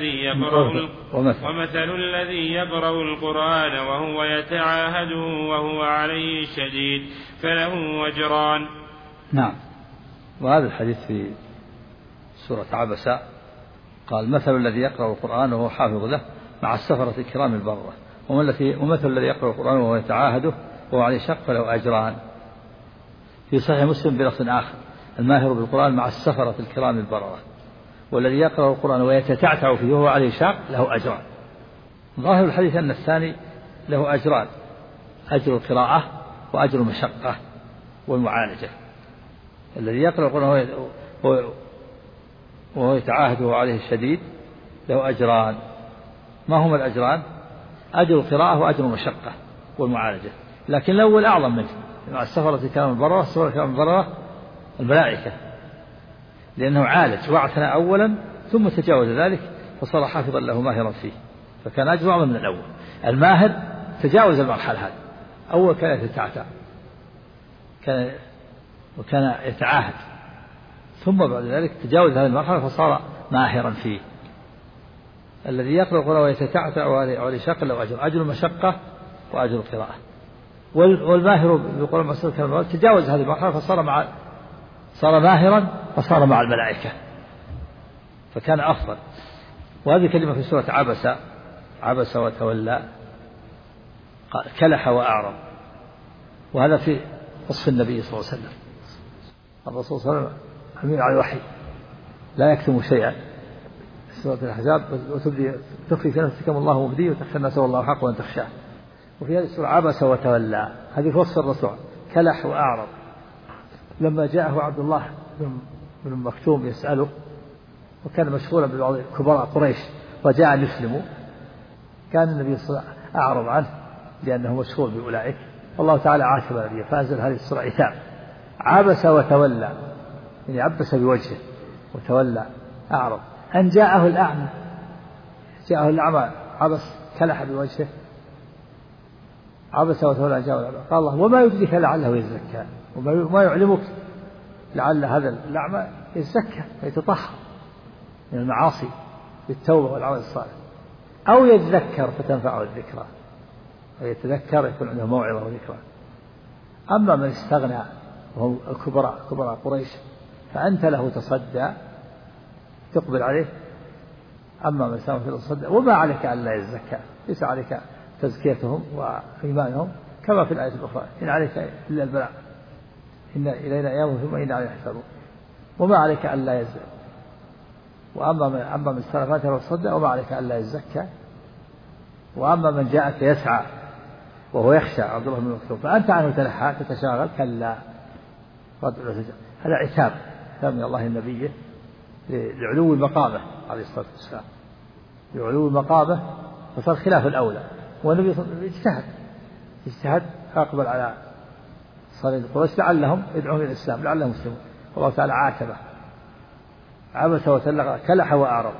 الذي يقرأ القرآن وهو يتعاهده وهو عليه شديد فله أجران. نعم. وهذا الحديث في سورة عبسة قال مثل الذي يقرأ القرآن وهو حافظ له مع السفرة الكرام البررة ومثل الذي يقرأ القرآن وهو يتعاهده وهو عليه شق فله أجران. في صحيح مسلم بلفظ آخر الماهر بالقرآن مع السفرة الكرام البررة والذي يقرأ القرآن ويتتعتع فيه وهو عليه شاق له أجران. ظاهر الحديث أن الثاني له أجران، أجر القراءة وأجر المشقة والمعالجة. الذي يقرأ القرآن وهو يتعاهد وهو عليه الشديد له أجران. ما هما الأجران؟ أجر القراءة وأجر المشقة والمعالجة، لكن الأول أعظم منه مع السفرة الكرام البررة. السفرة الكرام البررة الملائكة، لأنه عالج واعتنى أولا ثم تجاوز ذلك فصار حافظا له ماهرا فيه، فكان أجر أعظم من الأول. الماهر تجاوز المرحلة هذه، أول كان يتعتع وكان يتعاهد، ثم بعد ذلك تجاوز هذه المرحلة فصار ماهرا فيه. الذي يقرأ القرآن ويتتعتع وعليه شق له أجر المشقة وأجر القراءة. والماهر بالقرآن والسنة تجاوز هذه المرحلة صار ماهرا فصار مع الملائكة فكان أفضل. وهذه كلمة في سورة عبس وتولى، كلح وأعرض، وهذا في وصف النبي صلى الله عليه وسلم. الرسول صلى الله عليه وسلم أمين على الوحي لا يكتم شيئا. سورة الأحزاب تخفي في نفسك ما الله مبديه وتخشى الناس والله حق وأن تخشاه. وفي هذه السورة عبس وتولى، هذه في وصف الرسول كلح وأعرض. لما جاءه عبد الله بن مكتوم يسأله وكان مشغولا ببعض كبراء قريش وجاء يسلم، كان النبي صلى الله عليه وسلم أعرض عنه لأنه مشغول بأولئك، والله تعالى عاتب النبي فأنزل هذه السورة عتاب. عبس وتولى، يعني عبس بوجهه وتولى أعرض أن جاءه الأعمى. جاءه الأعمى عبس كلح بوجهه، عبس وتولى جاءه الأعمى. قال الله وما يدرك لعله يزكى، وما يعلمك لعل هذا الأعمى يزكى ويتطهر من المعاصي بالتوبة والعمل الصالح، أو يذكر فتنفعه الذكرى، ويتذكر يكون عنده موعظة وذكرى. أما من استغنى وهم كبراء قريش فأنت له تصدى تقبل عليه. أما من سامح تصدى وما عليك ألا يزكى، ليس عليك تزكيتهم وإيمانهم كما في الآية الأخرى إن عليك إلا البلاغ إن إلينا إيابهم ثم إن علينا حسابهم، وما عليك ألا يزكى. وأما من استغنى وتصدى وما عليك ألا يزكى. وأما من جاءك يسعى وهو يخشى عبد الله بن مكتوم فأنت عنه تلحى تتشاغل كلا. هذا عتاب من الله النبي لعلو مقامه عليه الصلاة والسلام، لعلو مقامه فصار خلاف الأولى. والنبي اجتهد فأقبل على صليب قريش لعلهم يدعون إلى الإسلام لعلهم يسلمون، والله تعالى عاتبه. عبس وتولى كلح وأعرض.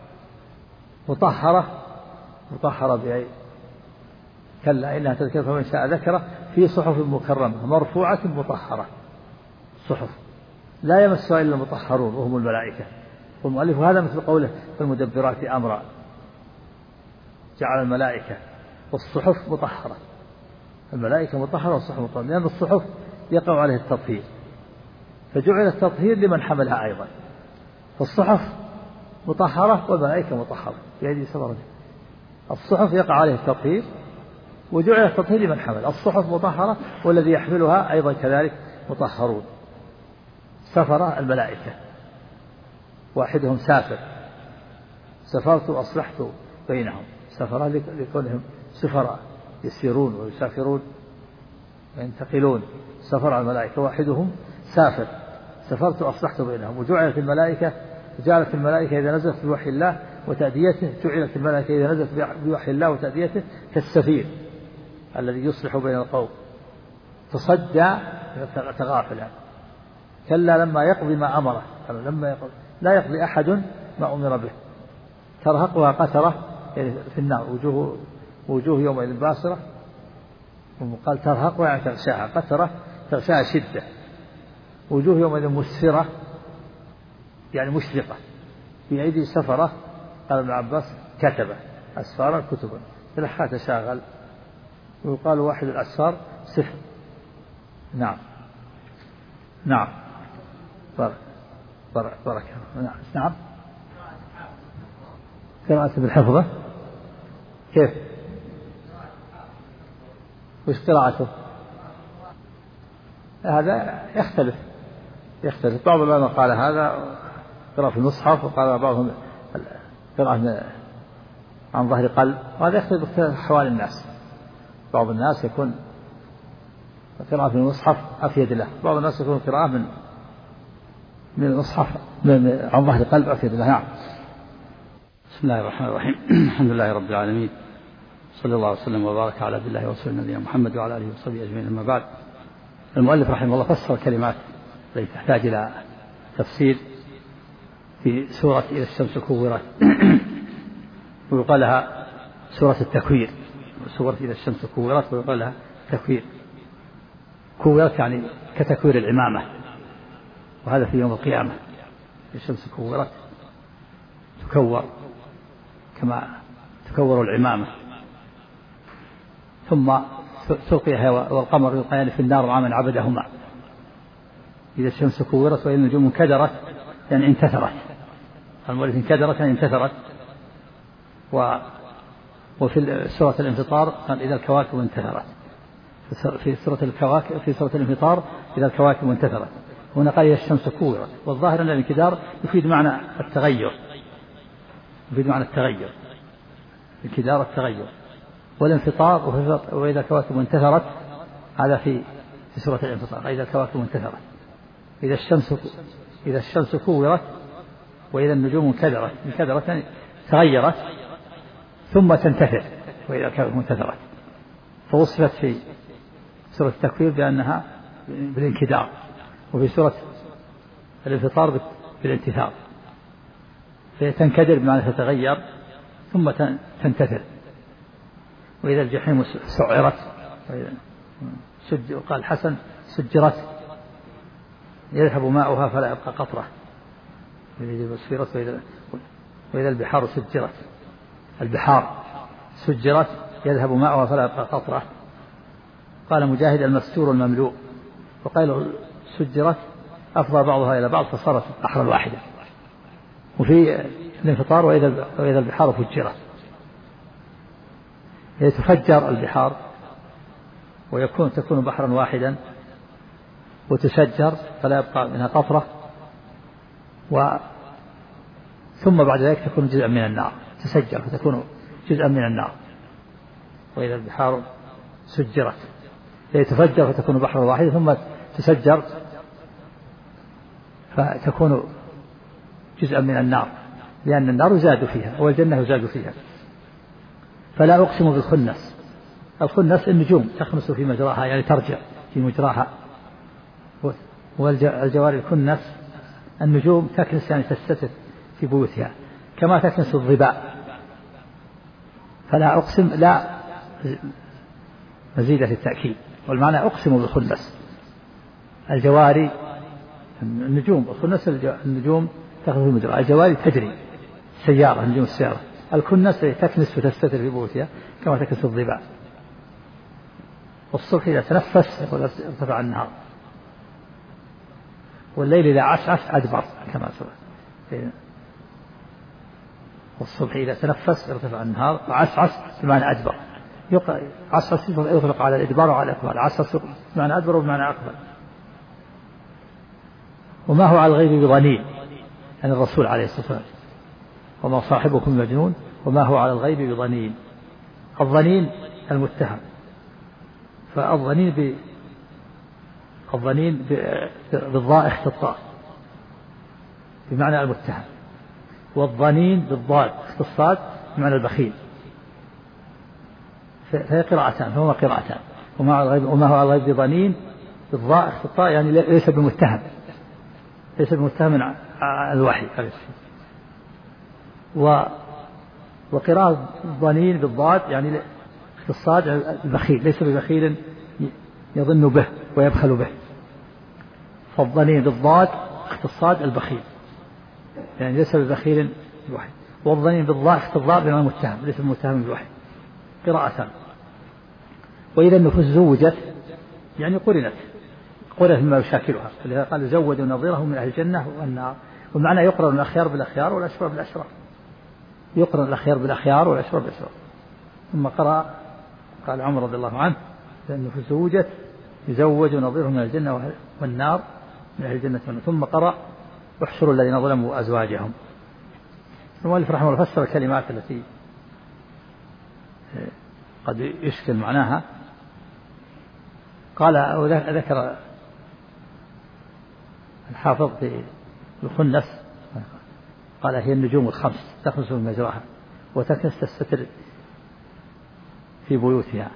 مطهرة بأي كلا إنها تذكر فمن شاء ذكره في صحف مكرمة مرفوعة مطهرة. صحف لا يمسها إلا المطهرون وهم الملائكة. والمؤلف هذا مثل قوله في المدبرات أمرا، جعل الملائكة والصحف مطهرة. الملائكة مطهرة والصحف مطهرة، لأن الصحف يقع عليه التطهير، فجعل التطهير لمن حملها أيضا. فالصحف مطهرة والملائكة مطهرة بهذه سبرة. الصحف يقع عليه التطهير وجعل التطهير لمن حمل. الصحف مطهرة والذي يحملها أيضا كذلك مطهرون. سفر الملائكة واحدهم سافر، سافرت وأصلحت بينهم. سفر لكونهم سفراء يسيرون ويسافرون وينتقلون. سفر الملائكة واحدهم سافر، سافرت وأصلحت بينهم. وجعلت الملائكة إذا نزلت بوحي الله وتأديته، جعلت الملائكة إذا نزلت بوحي الله وتأديته كالسفير الذي يصلح بين القوم تصدى تغافل. كلا لما يقضي ما أمره، لا يقضي أحد ما أمر به، ترهقها قترة، يعني في النار وجوه يومئذ باسرة، وقال ترهقها يعني تغشاها قترة، تغشاها شدة، وجوه يومئذ مسفرة يعني مشرقة، في أيدي سفرة، قال ابن عباس كتبة أسفارا كتبا تلحى تشاغل، ويقال واحد الأسفار سفر. نعم بارك نعم قراءة بالحفظة كيف؟ وش قراءته؟ هذا يختلف بعض العلماء قال هذا قراءة في المصحف، وقال بعضهم قراءة عن ظهر قلب، وهذا يختلف أحوال الناس. بعض الناس يكون قراءة في المصحف أفيد له، بعض الناس يكون قراءة من المصحف عن ظهر قلب أفيد له. نعم. بسم الله الرحمن الرحيم. الحمد لله رب العالمين، صلى الله وسلم وبارك على عبد الله ورسوله نبينا محمد وعلى آله وصحبه أجمعين. أما بعد، المؤلف رحمه الله فسر كلمات التي تحتاج إلى تفسير في سورة إذا الشمس كورت ويقال لها سورة التكوير، سورة إذا الشمس كورت ويقال لها تكوير. كورت يعني كتكوير العمامة، وهذا في يوم القيامة الشمس كورت تكور كما تكور العمامة، ثم تلقي والقمر يلقيان في النار مع من عبدهما. إذا الشمس كورت وإذا النجوم انكدرت يعني انتثرت، المؤلف انكدرت يعني انتثرت. وفي سورة الانفطار قال إذا الكواكب انتثرت، في سورة الانفطار إذا الكواكب انتثرت. هنا قال إذا الشمس كورت، والظاهر أن الانكدار يفيد معنى التغير، الانكدار التغير، والانفطار وإذا الكواكب انتثرت هذا في سورة الانفطار، إذا الكواكب انتثرت. إذا الشمس كورت وإذا النجوم انكدرت يعني تغيرت ثم تنتثر، وإذا الكواكب انتثرت. فوصفت في سورة التكوير بأنها بالانكدار، وفي سورة الانفطار بالانتثار، فتنكدر بمعنى تتغير ثم تنتثر. وإذا الجحيم سعرت وقال الحسن سجرت يذهب ماؤها فلا يبقى قطرة. وإذا البحار سجرت، البحار سجرت يذهب ماؤها فلا يبقى قطرة. قال مجاهد المستور المملوء، وقال سجرت أفضى بعضها إلى بعض فصارت بحرا واحدا. وفي الانفطار وإذا البحار فجرت، هي تفجر البحار تكون بحرا واحدا، وتسجر فلا يبقى منها قطرة، ثم بعد ذلك تكون جزءا من النار، تسجر فتكون جزءا من النار. وإذا البحار سجرت هي تفجر فتكون بحرا واحدا، ثم تسجر فتكون جزءا من النار، لأن النار يزاد فيها والجنة يزاد فيها. فلا أقسم بالخنس، الخنس النجوم تخنس في مجراها يعني ترجع في مجراها، والجوار الكنس النجوم تكنس يعني تستتر في بيوتها كما تكنس الظباء. فلا أقسم لا مزيدة التأكيد، والمعنى أقسم بالخنس الجواري النجوم، الخنس النجوم تخنس في مجراها، الجواري تجري السيارة نجوم السيارة، الكنس تكنس وتستتر في بيوتها كما تكنس الظباء. والصبح إذا تنفس يقول ارتفع النهار، والليل إذا عسعس أدبر كما سبق. والصبح إذا تنفس ارتفع النهار، وعسعس بمعنى أدبر، عسعس يطلق على الإدبار وعلى الإقبال، عسعس بمعنى أدبر وبمعنى أقبل. وما هو على الغيب بضنين، يعني الرسول عليه الصلاة والسلام، وما صاحبكم مجنون وما هو على الغيب بضنين. الظنين المتهم، فالظنين بالضاء اختصاص بمعنى المتهم، والظنين بالضاد اختصاص بمعنى البخيل. فهي قراءتان، فهما قراءتان. وما هو على الغيب بضنين بالضاء اخفاء، يعني ليس بمتهم، ليس بمتهم على الوحي. وقراءة ضنين بالضاد يعني اختصاص البخيل، ليس ببخيل يظن به ويبخل به. فالضنين بالضاد اختصاص البخيل، يعني ليس ببخيل بالوحي. والضنين بالضاء اختصاص بما متهم، ليس بمتهم بالوحي. قراءتان. وإذا النفوس زوجت يعني قرنت مما يشاكلها، فلذا قال زودوا نظيره من أهل الجنة والنار. والمعنى يقرن الأخيار بالأخيار والأشرار بالأشرار، يقرن الأخيار بالأخيار والأشرار بالأشرار. ثم قرأ قال عمر رضي الله عنه النفوس زوجت يزوج نظيره من الجنة والنار من أهل الجنة والنار. ثم قرأ احشروا الذين ظلموا أزواجهم. المؤلف رحمه الله فسر الكلمات التي قد يشكل معناها. قال وذكر الحافظ في الخنس قال هي النجوم الخمس تخمس من مجراها وتكنس تستتر في بيوتها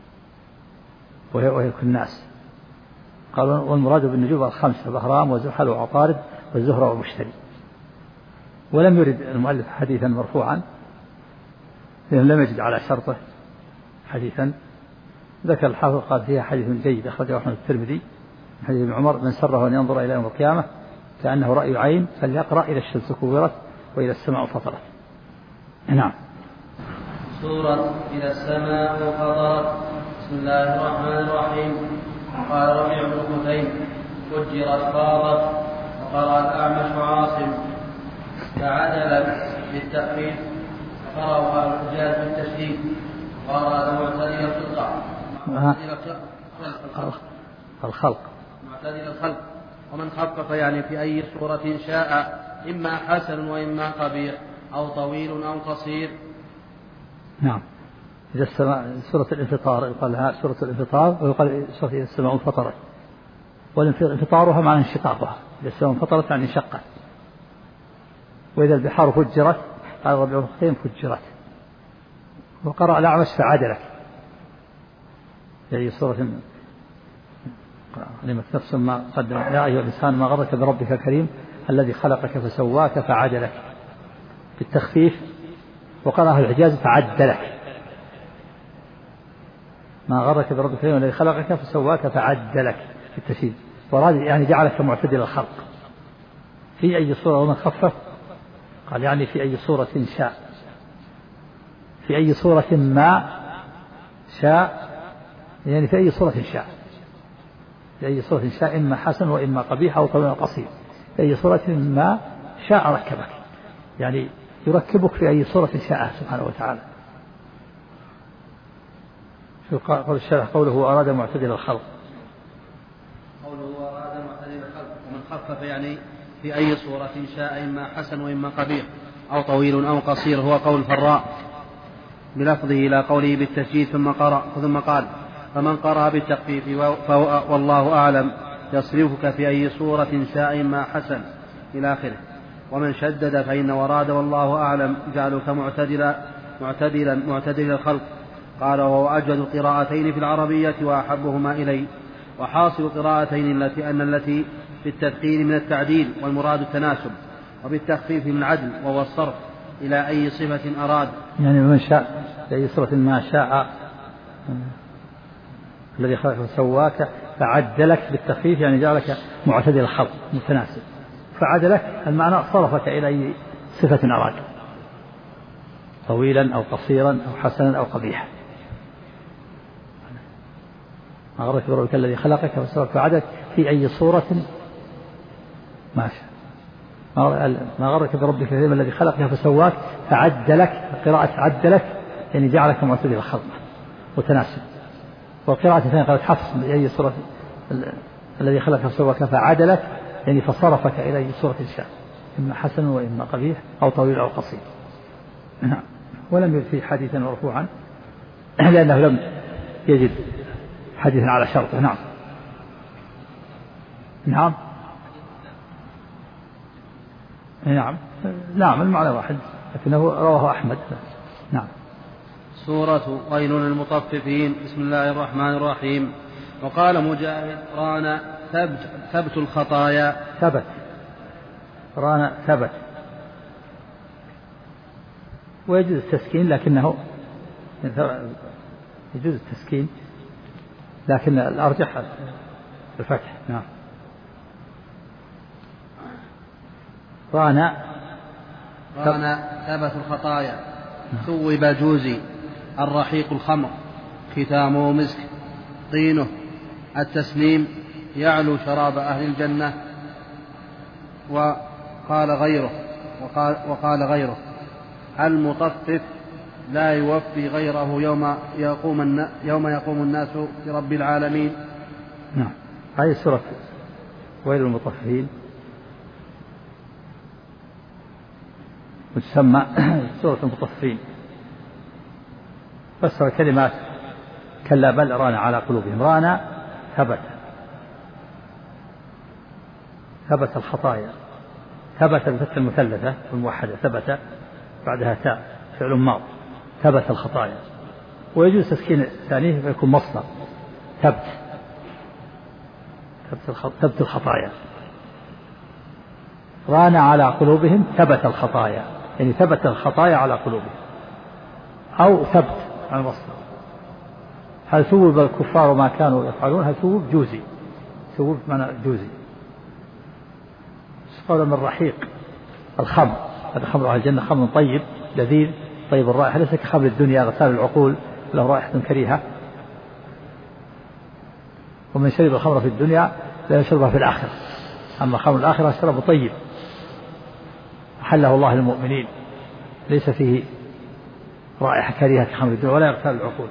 وهي الكناس. قال والمراد بالنجوم الخمس بهرام وزحل وعطارد والزهرة والمشتري. ولم يرد المؤلف حديثا مرفوعا لأنه لم يجد على شرطه حديثا. ذكر الحافظ قال فيها حديث جيد أخرجه أحمد الترمذي حديث ابن عمر من سره أن ينظر إلى يوم القيامة كأنه رأي عين فليقرأ إلى الشمس كورت وإلى السماء فطرت. نعم. سورة إلى السماء فطرت. بسم الله الرحمن الرحيم. قال ربيع بن خثيم فجرت فاضت. وقرأ الأعمش عاصم فعدل بالتخفيف وقرأ الحجاج بالتشديد. قرأ معتدل الخلق معتدل الخلق. ومن خفف يعني في أي صورة شاء إما حسن وإما قبيح أو طويل أو قصير. نعم. إذا السماء سورة الانفطار يقال لها سورة الانفطار ويقال سورة إذا السماء انفطرت. والانفطارها معنى انشقاقها. إذا السماء انفطرت يعني انشقت. وإذا البحار فجرت قال ربيع بن خثيم فجرت. وقرأ الأعمش فعدلت يعني سورة علمت نفس ما قدم يا أيها الإنسان ما غرك بربك الكريم الذي خلقك فسواك فعدلك بالتخفيف. وقرأه الحجاز فعدلك ما غرك بربك الكريم الذي خلقك فسواك فعدلك بالتشديد. وراد يعني جعلك معتدل الخلق. في أي صورة ومن خفف قال يعني في أي صورة شاء، في أي صورة ما شاء يعني في أي صورة شاء، في أي صورة شاء إما حسن وإما قبيح أو طويل أو قصير. في أي صورة ما شاء ركبك يعني يركبك في أي صورة شاء سبحانه وتعالى. قول الشرح قوله أراد معتدل الخلق. قوله أراد معتدل الخلق. ومن خفف يعني في أي صورة شاء إما حسن وإما قبيح أو طويل أو قصير هو قول فراء بلفظه إلى قوله بالتشديد ثم قال فمن قرأ بالتخفيف والله أعلم يصرفك في أي صورة شاء إما حسن إلى آخره. ومن شدد فإن وراد والله أعلم جعلك معتدل الخلق. قال وهو أجود القراءتين في العربية وأحبهما إلي. وحاصل قراءتين التي بالتثقيل من التعديل والمراد التناسب وبالتخفيف من العدل وهو الصرف إلى أي صفة أراد يعني من شاء في أي صفة ما شاء الذي خلقك وسواك فعدلك بالتخفيف يعني جعلك معتدل الخلق متناسب. فعدلك المعنى صرفك إلى أي صفة أراد طويلا أو قصيرا أو حسنا أو قبيحا. ما غرك بربك الذي خلقك وسواك فعدلك في أي صورة ما شاء. ما غرك بربك الذي خلقك فسواك فعدلك. قراءة عدلك يعني جعلك معتدل الخلق متناسب. وقراءة ثانية قالت حفص بأي صورة الذي خلقك فسواك فعدلك يعني فصرفك إلى أي صورة شاء إما حسن وإما قبيح أو طويل أو قصير. نعم. ولم يرد في حديثا مرفوعا لأنه لم يجد حديثا على شرطه. نعم. نعم. نعم. نعم المعنى واحد لكنه رواه أحمد. نعم. سورة ويل للمطففين. بسم الله الرحمن الرحيم. وقال مجاهد ران ثبت الخطايا. ثبت ران ثبت، ويجوز التسكين لكنه يجوز التسكين لكن الأرجح الفتح. نعم. ران ثبت الخطايا. ثوب جوزي الرحيق الخمر ختامه مسك طينه التسليم يعلو شراب أهل الجنة. وقال غيره المطفف لا يوفي غيره يوم يقوم الناس لرب العالمين. نعم. هذه سورة ويل المطففين وتسمى سورة المطففين. فسر كلمات كلا بل ران على قلوبهم. ران ثبت الخطايا. ثبت بفتح المثلثة والموحدة، ثبت بعدها تاء فعل ماض. ثبت الخطايا، ويجوز تسكين ثانيه فيكون مصدر ثبت الخطايا. ران على قلوبهم ثبت الخطايا، يعني ثبت الخطايا على قلوبهم، أو ثبت على المصدر. هل ثوب الكفار ما كانوا يفعلون؟ هل ثوب جوزي، ثوب معنى جوزي. قال من رحيق الخمر، هذا خمر أهل الجنة، خمر طيب لذيذ طيب الرائحة، ليس كخمر الدنيا غسال العقول له رائحة كريهة. ومن شرب الخمر في الدنيا لا يشربها في الآخرة، أما خمر الآخرة شرب طيب أحله الله للمؤمنين، ليس فيه رائحة كريهة كخمر الدنيا ولا يغسال العقول.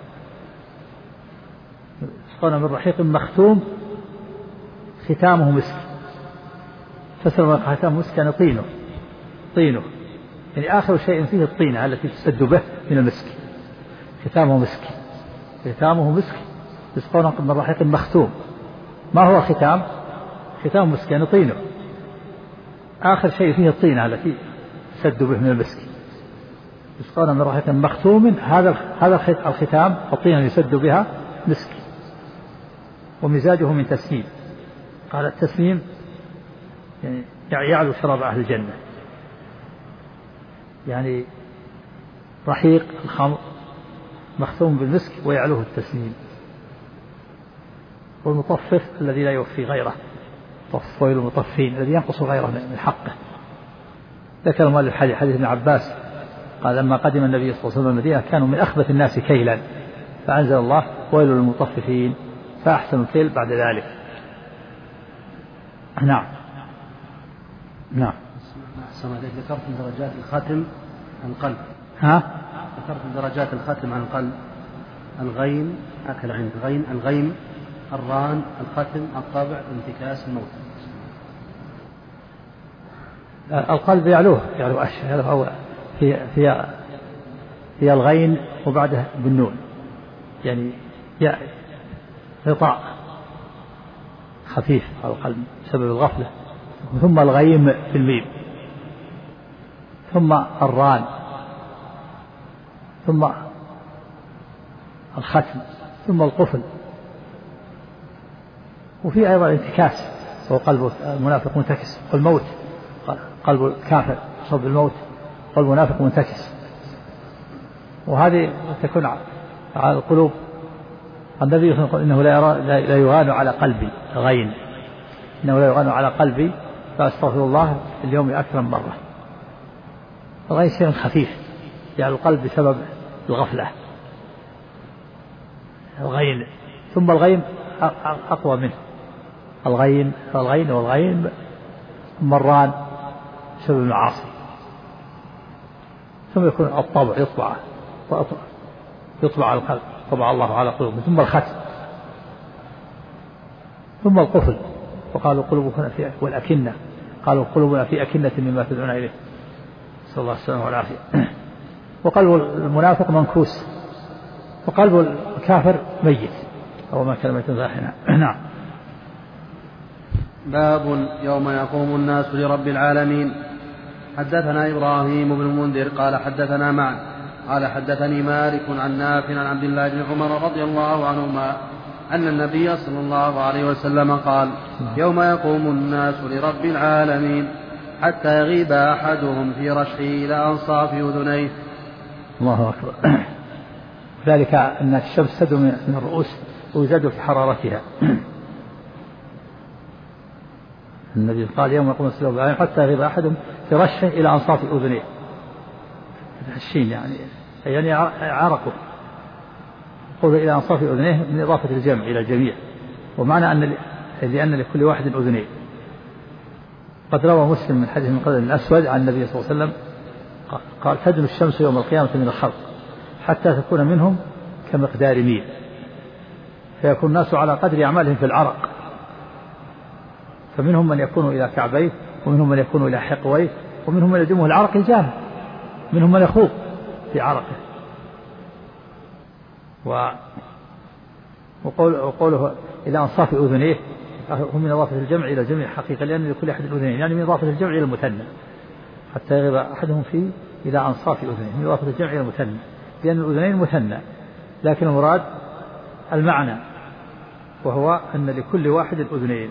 قال من رحيق مختوم ختامه مسك. فسر ختامه مسك يعني طينه، يعني آخر شيء فيه الطينة التي تسد به من المسك. ختامه مسك. يسقون من رحيق مختوم. ما هو الختام؟ ختام مسك يعني طينه، آخر شيء فيه الطينة التي تسد به من المسك. يسقون من رحيق مختوم، هذا الختام الطينة يسد بها مسك. ومزاجه من تسنيم. قال التسنيم يعني يعلو شراب أهل الجنة، يعني رحيق الخمر مختوم بالمسك ويعلوه التسنيم. والمطفف الذي لا يوفي غيره، ويل المطفين الذي ينقص غيره من حقه. ذكر المؤلف حديث ابن عباس قال لما قدم النبي صلى الله عليه وسلم المدينة كانوا من أخبث الناس كيلا، فأنزل الله ويل للمطففين فأحسنوا الكيل بعد ذلك. نعم. ذكرت درجات الختم عن القلب. ذكرت درجات الختم عن القلب. الغين أكل عند غين، الغيم، الران، الختم، الطبع، انتكاس، الموت. القلب يعلوه في الغين وبعده بالنون، يعني غطاء خفيف على القلب بسبب الغفلة. ثم الغيم في الميم، ثم الران، ثم الختم، ثم القفل. وفي أيضا انتكاس، وهو قلب المنافق منتكس. والموت قلب الكافر صوب الموت، والمنافق منتكس. وهذه تكون على القلوب. النبي يقول إنه لا يغان على قلبي غين، إنه لا يغان على قلبي فأستغفر الله اليوم أكثر من مرة. الغين شيء خفيف يعني القلب بسبب الغفلة. الغين ثم الغين أقوى منه. الغين والغين مران بسبب المعاصي. ثم يكون الطبع يطبع على القلب، طبع الله على قلوبهم. ثم الختم، ثم القفل. وقالوا قلوبنا في والأكنة، قالوا قلوبنا في أكنة مما تدعون إليه، صلى الله عليه وسلم والعافية. وقلب المنافق منكوس، وقلب الكافر ميت، أو ما كان ميتا ذاحنا. نعم. باب يوم يقوم الناس لرب العالمين. حدثنا إبراهيم بن المنذر قال حدثنا معا قال حدثني مالك عن نافع عن عبد الله بن عمر رضي الله عنهما أن النبي صلى الله عليه وسلم قال يوم يقوم الناس لرب العالمين حتى يغيب أحدهم في رشحه إلى أنصاف أذنيه. الله أكبر. ذلك أن الشمس تدنو من الرؤوس ويزاد في حرارتها. النبي قال يوم يقوم الناس لرب العالمين حتى يغيب أحدهم في رشحه إلى أنصاف أذنيه. الشين يعني عرقه. قول إلى أنصاف أذنيه من إضافة الجمع إلى الجميع، ومعنى لأن لكل واحد أذنين. قد روى مسلم من حديث من قدر الأسود عن النبي صلى الله عليه وسلم قال تدنو الشمس يوم القيامة من الخلق حتى تكون منهم كمقدار ميل، فيكون الناس على قدر أعمالهم في العرق، فمنهم من يكون إلى كعبيه، ومنهم من يكون إلى حقويه، ومنهم من يدمه العرق الجامع، منهم من يخوض في عرقه. وقوله إلى أنصاف أذنيه هو من إضافة الجمع إلى الجمع حقيقة، لأن لكل أحد الأذنين، يعني من إضافة الجمع إلى المثنى حتى يغيب أحدهم إلى أنصاف أذنيه، من إضافة الجمع إلى المثنى، لأن الأذنين مثنى، لكن المراد المعنى وهو أن لكل واحد الأذنين.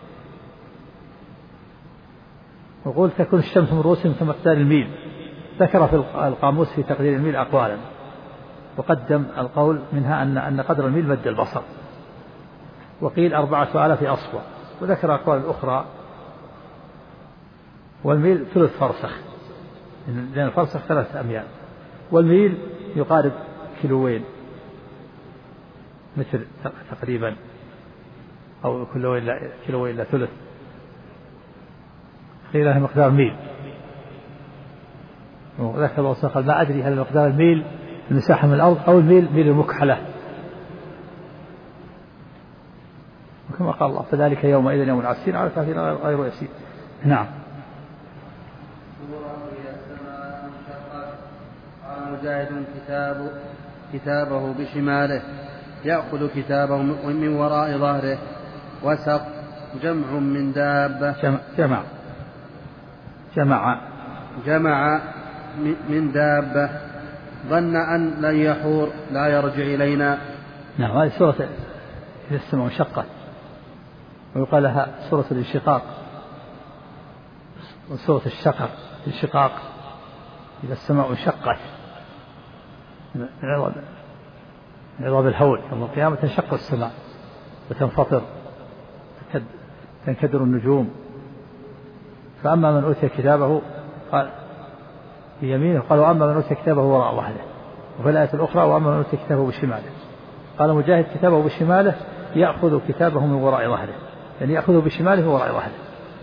وقول تكون الشمس من رؤوسهم كمقدار الميل، ذكر في القاموس في تقدير الميل أقوالا، وقدم القول منها أن قدر الميل مد البصر، وقيل 4000 أصبع، وذكر أقوال أخرى. والميل ثلث فرسخ، لأن الفرسخ 3 أميال، والميل يقارب كيلوين مثل تقريبا، أو كيلوين إلا ثلث، قيل له مقدار ميل. وذكر الله سبحانه ما أدري هل مقدار الميل المساحة من الأرض أو الميل ميل المكحلة، وكما قال الله فذلك يومئذ يوم عسير على الكافرين غير يسير. نعم. قال مجاهد كتابه بشماله يأخذ كتابه من وراء ظهره. وسق جمع من دابة، جمع من دابة، ظن أن لن يحور لا يرجع إلينا. نعم. هذه سورة إذا السماء انشقت، ويقال لها سورة الانشقاق، وسورة الانشقاق إذا السماء انشقت، من عظام الهول يوم القيامة تنشق السماء وتنفطر، تنكدر النجوم. فأما من أوتي كتابه قال بيمينه، قال وأما من أوتي كتابه وراء ظهره. وفي الآية الأخرى وأما من أوتي كتابه بشماله، قال مجاهد كتابه بشماله يأخذ كتابه من وراء ظهره، يعني يأخذه بشماله وراء ظهره.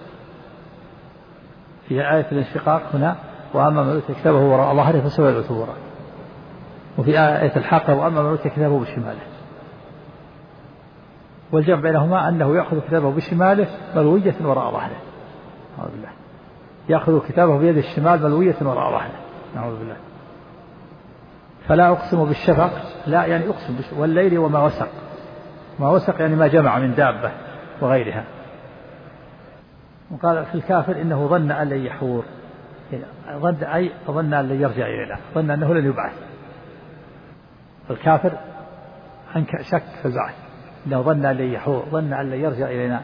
في آية الانشقاق هنا وأما من أوتي كتابه وراء ظهره فسوف يدعو ثبورا، وفي آية الحاقة وأما من أوتي كتابه بشماله. والجمع بينهما أنه يأخذ كتابه بشماله ملوية وراء ظهره، نعوذ بالله، يأخذ كتابه بيد الشمال ملوية وراء ظهره، نعوذ بالله. فلا أقسم بالشفق، لا يعني أقسم والليل وما وسق. ما وسق يعني ما جمع من دابة وغيرها. وقال في الكافر إنه ظن أن لن يحور، ظن أن لن يرجع إلينا، ظن أنه لن يبعث. الكافر شك في البعث، إنه ظن أن لن يحور، ظن أن لن يرجع إلينا،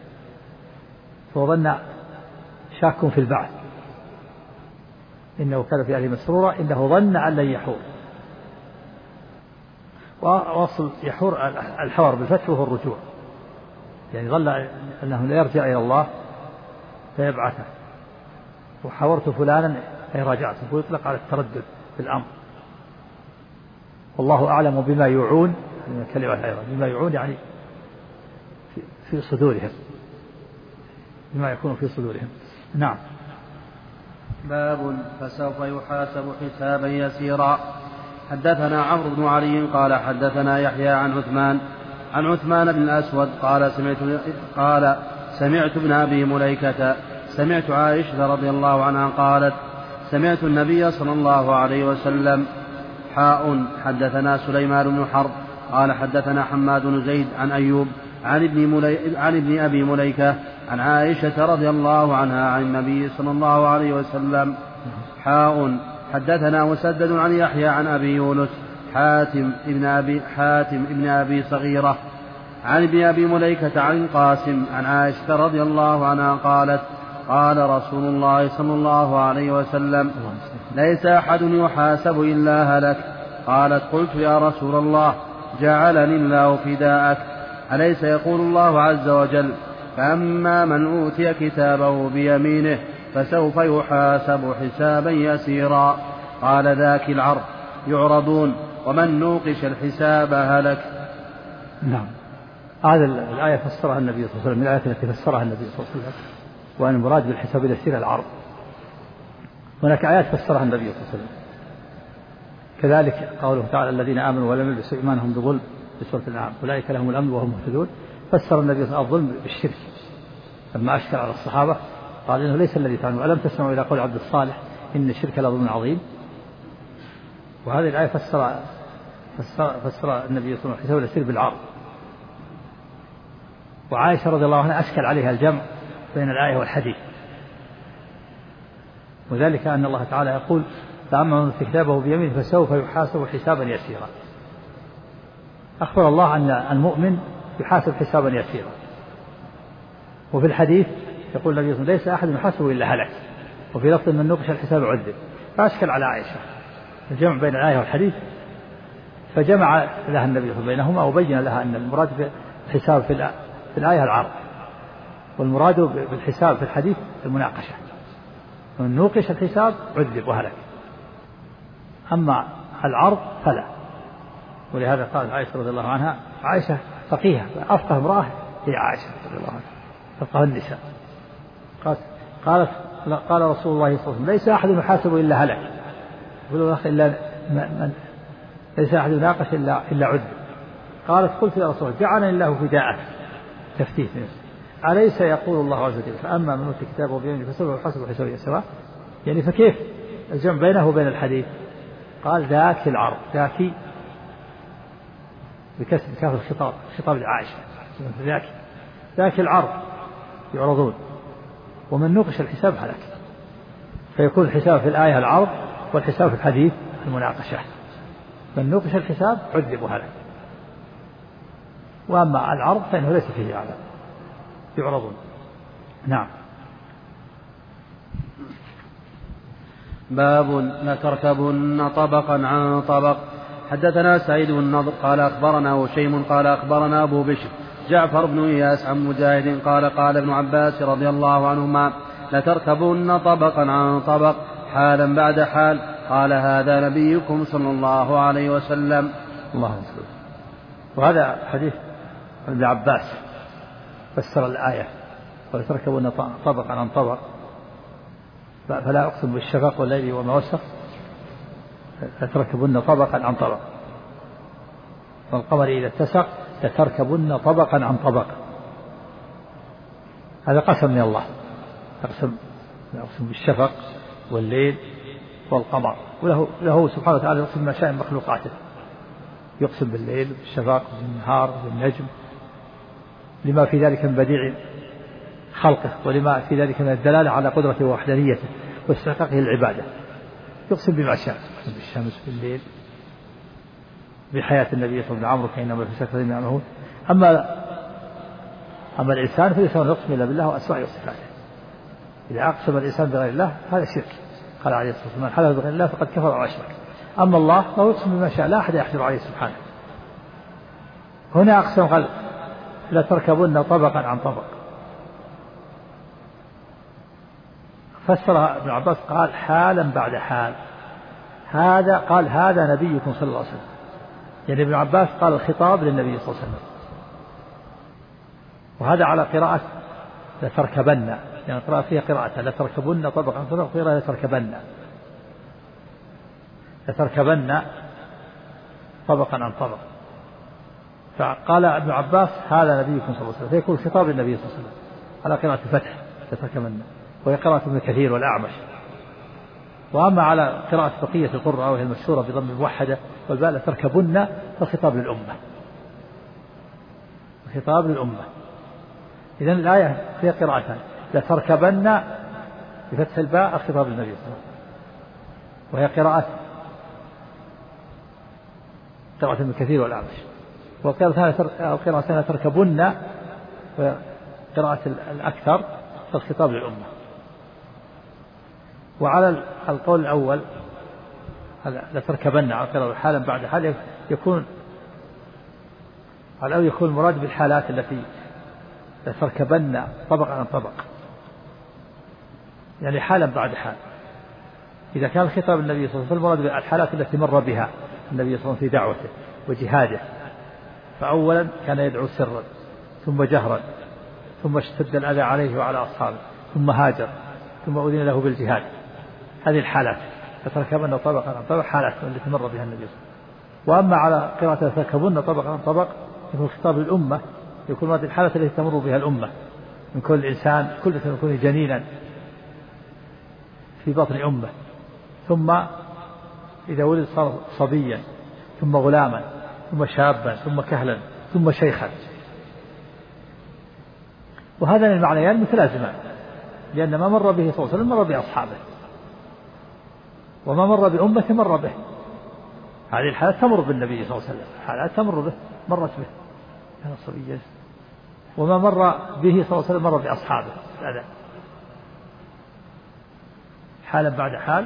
فظن شاك في البعث. إنه كان في أهله مسرورا إنه ظن أن لن يحور. وأصل يحور الحوار بالفتح وهو الرجوع، يعني ظن أنه لا يرجع إلى الله فيبعثه. وحاورت فلانا أي راجعته، ويطلق على التردد في الأمر. والله أعلم بما يوعون، كلمة أيضا بما يوعون يعني في صدورهم، بما يكون في صدورهم. نعم. باب فسوف يحاسب حسابا يسيرا. حدثنا عمرو بن علي قال حدثنا يحيى عن عثمان بن الأسود قال سمعت ابن أبي مليكة سمعت عائشة رضي الله عنها قالت سمعت النبي صلى الله عليه وسلم. حدثنا سليمان بن حرب قال حدثنا حماد بن زيد عن أيوب عن ابن أبي مليكة عن عائشة رضي الله عنها عن النبي صلى الله عليه وسلم. حدثنا مسدد عن يحيى عن أبي يونس حاتم ابن أبي صغيرة عن ابن أبي مليكة عن القاسم عن عائشة رضي الله عنها قالت قال رسول الله صلى الله عليه وسلم ليس أحد يحاسب إلا هلك. قالت قلت يا رسول الله جعلني الله فداءك أليس يقول الله عز وجل فأما من أوتي كتابه بيمينه فسوف يحاسب حسابا يسيرا. قال ذاك العرض يعرضون ومن نوقش الحساب هلك. نعم. هذه الآية فسرها النبي صلى الله عليه وسلم من الآيات التي فسرها النبي صلى الله عليه وسلم وأن المراد بالحساب اليسير العرض. هناك آيات فسرها النبي صلى الله عليه وسلم كذلك قوله تعالى الذين آمنوا ولم يلبسوا إيمانهم بظلم في سورة الأنعام أولئك لهم الأمن وهم مهتدون. فسر النبي صلى الله عليه وسلم الظلم بالشرك لما أشكل على الصحابة قال إنه ليس الذي تعلمون ألم تسمعوا إلى قول عبد الصالح إن الشرك لظلم عظيم. وهذه الآية فسر النبي صلى الله عليه وسلم الحساب اليسير بالعرض. وعائشة رضي الله عنها أشكل عليها الجمع بين الآية والحديث وذلك أن الله تعالى يقول فأما من كتابه بيمينه فسوف يحاسب حسابا يسيرا. أخبر الله أن المؤمن يحاسب حسابا يسيرا. وفي الحديث يقول النبي صلى الله عليه وسلم ليس أحد يحاسب إلا هلك. وفي لفظ من نوقش الحساب عذب. فأشكل على عائشة الجمع بين الآية والحديث فجمع لها النبي صلى الله عليه وسلم بينهما وبين لها أن المراد بالحساب في الآية العرض والمراد بالحساب في الحديث المناقشة. ومن نوقش الحساب عذب وهلك. أما العرض فلا. ولهذا قال عائشة رضي الله عنها عائشة فقيهة أفقه امرأة هي عائشة رضي الله عنها فقه النساء قال رسول الله صلى الله عليه وسلم ليس أحد يحاسب إلا هلك ليس أحد يناقش إلا عذب. قالت قلت يا رسول الله جعلني الله فداءك تفتيت أليس يقول الله عز وجل فأما من أوتي كتابه بيمينه فسوف يحاسب حسابا يسيرا. يعني فكيف الجمع بينه وبين الحديث؟ قال ذاك العرض بكسر كاف الخطاب لعائشة ذاك العرض يعرضون ومن نوقش الحساب هلك. فيكون الحساب في الآية العرض والحساب في الحديث المناقشة. من نوقش الحساب عذب وهلك. وأما العرض فإنه ليس فيه عذاب يعرضون. نعم. باب لتركبن طبقا عن طبق. حدثنا سعيد بن نضر قال أخبرنا هشيم قال أخبرنا أبو بشر جعفر بن إياس عن مجاهد قال ابن عباس رضي الله عنهما لتركبن طبقا عن طبق حالا بعد حال. قال هذا نبيكم صلى الله عليه وسلم. الله أكبر. وهذا حديث ابن عباس فسر الآية ولتركبن طبقا عن طبق فلا أقسم بالشفق والليل وما وسق لتركبن طبقا عن طبق والقمر إذا اتسق لتركبن طبقا عن طبق. هذا قسم من الله أقسم بالشفق والليل والقمر. وله سبحانه وتعالى يقسم ما شاء من مخلوقاته يقسم بالليل بالشفق بالنهار بالنجم لما في ذلك من بديع خلقه ولما في ذلك من الدلالة على قدرته ووحدانيته واستحقاقه العبادة. يقسم بما شاء بالشمس بالليل بحياة النبي صلى الله عليه وسلم كأنما في سكرة يعمهون. أما الإنسان فليس يقسم إلا بالله وأسمائه وصفاته. إذا أقسم الإنسان بغير الله هذا شرك. قال عليه الصلاة والسلام حلف بغير الله فقد كفر وأشرك. أما الله فهو يقسم بما شاء لا أحد يحجر عليه سبحانه. هنا أقسم قال لا تركبن طبقا عن طبق. فسرها ابن عباس قال حالا بعد حال. هذا نبيكم صلى الله عليه وسلم. يعني ابن عباس قال الخطاب للنبي صلى الله عليه وسلم. وهذا على قراءة لتركبن يعني قراءة فيها قراءة لتركبن طبقا عن طبق قراءة لتركبن طبقا عن طبق. فقال ابن عباس هذا نبيكم صلى الله عليه وسلم فيكون خطاب للنبي صلى الله عليه وسلم على قراءة الفتح لتركبن وهي قراءة ابن كثير والأعمش. وأما على قراءة بقية القراء وهي المشهورة بضم الموحدة والباء لتركبن فالخطاب للأمة. إذن الآية فيها قراءتان لتركبن بفتح الباء الخطاب للنبي صلى الله عليه وسلم وهي قراءة ابن كثير والأعمش. والقراءة الثانية تركبن، وقراءة الأكثر في الخطاب للأمة. وعلى القول الأول لتركبن على قراءة حالا بعد حال، يكون على الأول يكون المراد بالحالات التي لتركبن طبقا عن طبق، يعني حالا بعد حال. إذا كان الخطاب النبي صلى الله عليه وسلم المراد بالحالات التي مر بها النبي صلى الله عليه وسلم في دعوته وجهاده، فأولا كان يدعو سرا ثم جهرا، ثم اشتد الأذى عليه وعلى أصحابه، ثم هاجر، ثم أذن له بالجهاد. هذه الحالات فتركبن طبقا عن طبق، حالات التي مر بها النبي صلى الله عليه وسلم. وأما على قراءة تركبن طبقا عن طبق يكون الخطاب للأمة، يكون هذه الحالة التي تمر بها الأمة من كل إنسان، كل إنسان يكون جنينا في بطن أمه، ثم إذا ولد صار صبيا، ثم غلاما، ثم شابا، ثم كهلا، ثم شيخا. وهذان المعنيان متلازمان، لأن ما مر به صلى الله عليه وسلم مر بأصحابه، وما مر بأمته مر به. هذه الحالات تمر بالنبي صلى الله عليه وسلم، حالات تمر به، مرت به كان صبيا، وما مر به صلى الله عليه وسلم مر بأصحابه. هذا حالا بعد حال.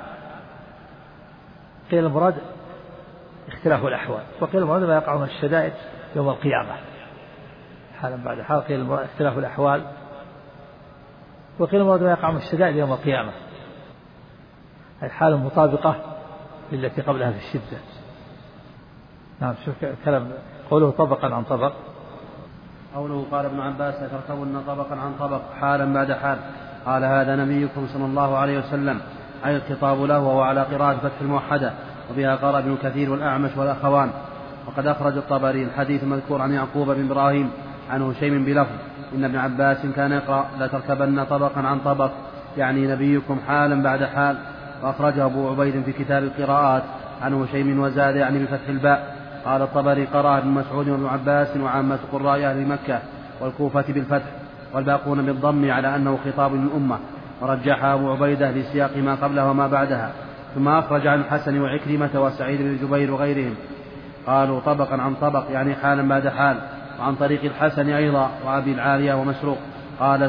قيل المراد اختلاف الأحوال، وقيل المراد ما يقع من الشدائد يوم القيامة. حالا بعد حال قيل المراد اختلاف الأحوال، وقيل المراد ما يقع من الشدائد يوم القيامة، أي حال مطابقة للتي قبلها في الشدة. نعم. شوف كلام قوله طبقا عن طبق. قوله قال ابن عباس تركبن طبقا عن طبق حالا بعد حال، قال هذا نبيكم صلى الله عليه وسلم، أي الخطاب له، وهو على قراءة فتح الموحدة، وبها قرأ ابن كثير والأعمش والأخوان. وقد أخرج الطبري الحديث المذكور عن يعقوب بن إبراهيم عن هشيم بلفظ إن ابن عباس كان يقرأ لتركبن طبقا عن طبق، يعني نبيكم حالا بعد حال. وأخرجه أبو عبيد في كتاب القراءات عن هشيم وزاد يعني بفتح الباء. قال الطبري قرأ ابن مسعود وابن عباس وعامة قراء أهل مكة والكوفة بالفتح، والباقون بالضم على أنه خطاب للأمة، ورجح أبو عبيدة لسياق ما قبله وما بعدها. ثم أخرج عن الحسن وعكرمة وسعيد بن جبير وغيرهم قالوا طبقا عن طبق يعني حالا بعد حال. وعن طريق الحسن أيضا وأبي العالية ومسروق قال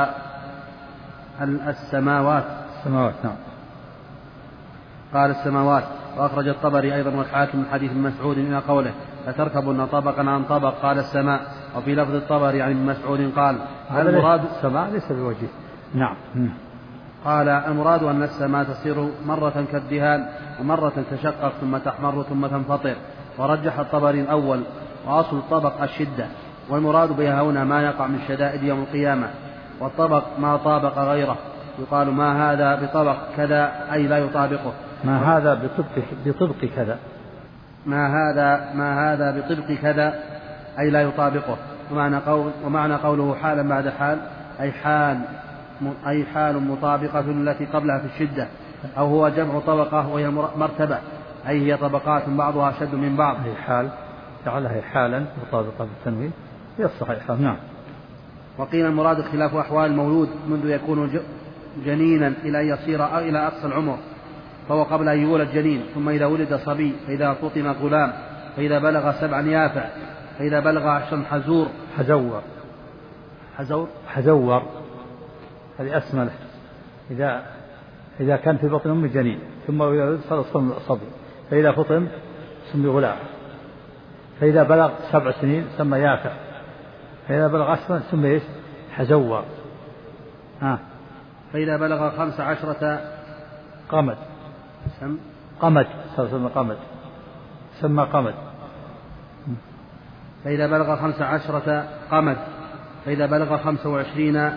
السماوات. نعم. قال السماوات. وأخرج الطبري أيضا والحاكم من حديث مسعود إلى قوله لتركبن طبقا عن طبق قال السماء. وفي لفظ الطبري عن مسعود قال المراد السماء ليس بوجه. نعم. قال المراد أن السماء تصير مرة كالدهان ومرة تشقق ثم تحمر ثم تنفطر. ورجح الطبري الأول، وأصل الطبق الشدة، والمراد بها هنا ما يقع من شدائد يوم القيامة. والطبق ما طابق غيره، يقال ما هذا بطبق كذا أي لا يطابقه، ما هذا بطبق كذا، ما هذا بطبق كذا أي لا يطابقه. ومعنى قوله حالا بعد حال أي حال مطابقة التي قبلها في الشدة، أو هو جمع طبقة وهي مرتبة، أي هي طبقات بعضها أشد من بعض. هي حال جعلها حالا مطابقة بالتنوين هي الصحيحة. نعم. وقيل المراد اختلاف أحوال المولود منذ يكون جنينا إلى أن يصير إلى أقصى العمر، فهو قبل أن يولد جنين، ثم إذا ولد صبي، فإذا فطم غلام، فإذا بلغ 7 يافع، فإذا بلغ 10 حزور هذه أسمله. إذا كان في بطن أم جنين، ثم إذا ولد صار صبي، فإذا فطم سمي غلام، فإذا بلغ 7 سنين سمى يافع، فإذا بلغ 10 سمي حزور. فإذا بلغ 15 قمد سمى قمد. فإذا بلغ 15 قمد. فإذا بلغ 25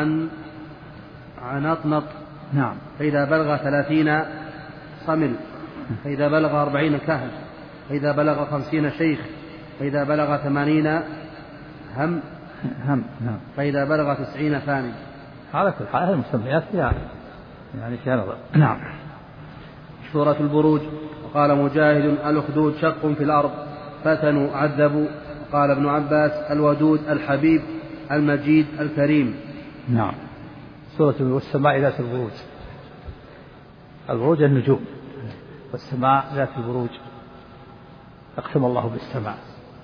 عنطنط. نعم. فإذا بلغ 30 صمل. فإذا بلغ 40 كهل. فإذا بلغ 50 شيخ. فإذا بلغ 80 هم. نعم. فإذا بلغ 90 فاني. على كل حال المسميات يعني فيها نظر. نعم. سورة البروج. وقال مجاهد الأخدود شق في الأرض فتنوا عذبوا. قال ابن عباس الودود الحبيب المجيد الكريم. نعم. سورة والسماء ذات البروج. البروج النجوم والسماء ذات البروج أقسم الله بالسماء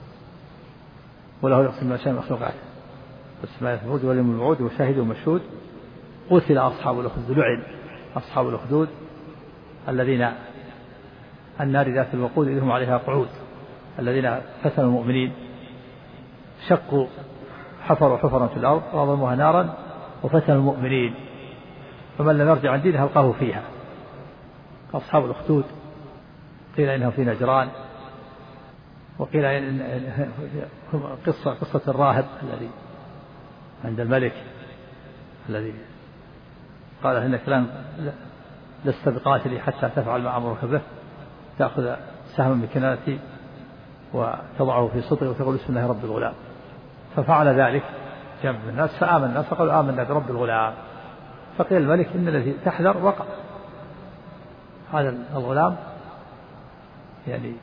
وله يقسم الأشياء المخلوقات والسماء ذات البروج واليوم الموعود وشاهد ومشهود قتل أصحاب الأخدود لعن أصحاب الأخدود الذين النار ذات الوقود إذ هم عليها قعود الذين فتنوا المؤمنين شقوا حفروا حفرا في الأرض وأضموها نارا وفتنوا المؤمنين فمن لم يرجع عن دينه ألقاه فيها. أصحاب الأخدود قيل إنهم في نجران وقيل إن قصة الراهب الذي عند الملك الذي قال إنك لست بقاتلي حتى تفعل ما أمرك به تأخذ سهما من كنانتي وتضعه في صدري وتقول بسم الله رب الغلام ففعل ذلك جمع من الناس فآمن الناس فقالوا آمنا برب الغلام فقيل الملك إن الذي تحذر وقع هذا الغلام يعني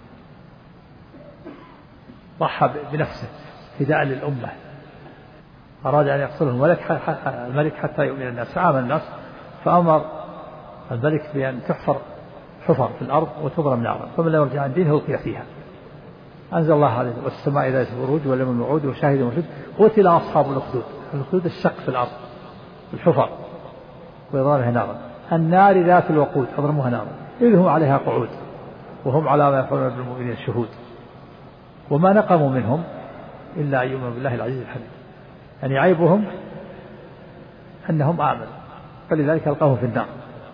ضحى بنفسه فداء للأمة أراد أن يقتله الملك حتى يؤمن الناس فآمن الناس فأمر الملك بأن تحفر حفر في الأرض وتضرم نارا فمن لا يرجع عن دينه ألقي فيها. أنزل الله عليه والسماء ذات البروج واليوم الموعود وشاهد ومشهود قتل أصحاب الأخدود. الأخدود الشق في الأرض الحفر ويضرمها نارا النار ذات الوقود أضرموها نارا إذ هم عليها قعود وهم على ما يفعلون بالمؤمنين شهود وما نقموا منهم إلا أن يؤمنوا بالله العزيز الحميد يعني عيبهم أنهم آمنوا فلذلك ألقاهم في النار.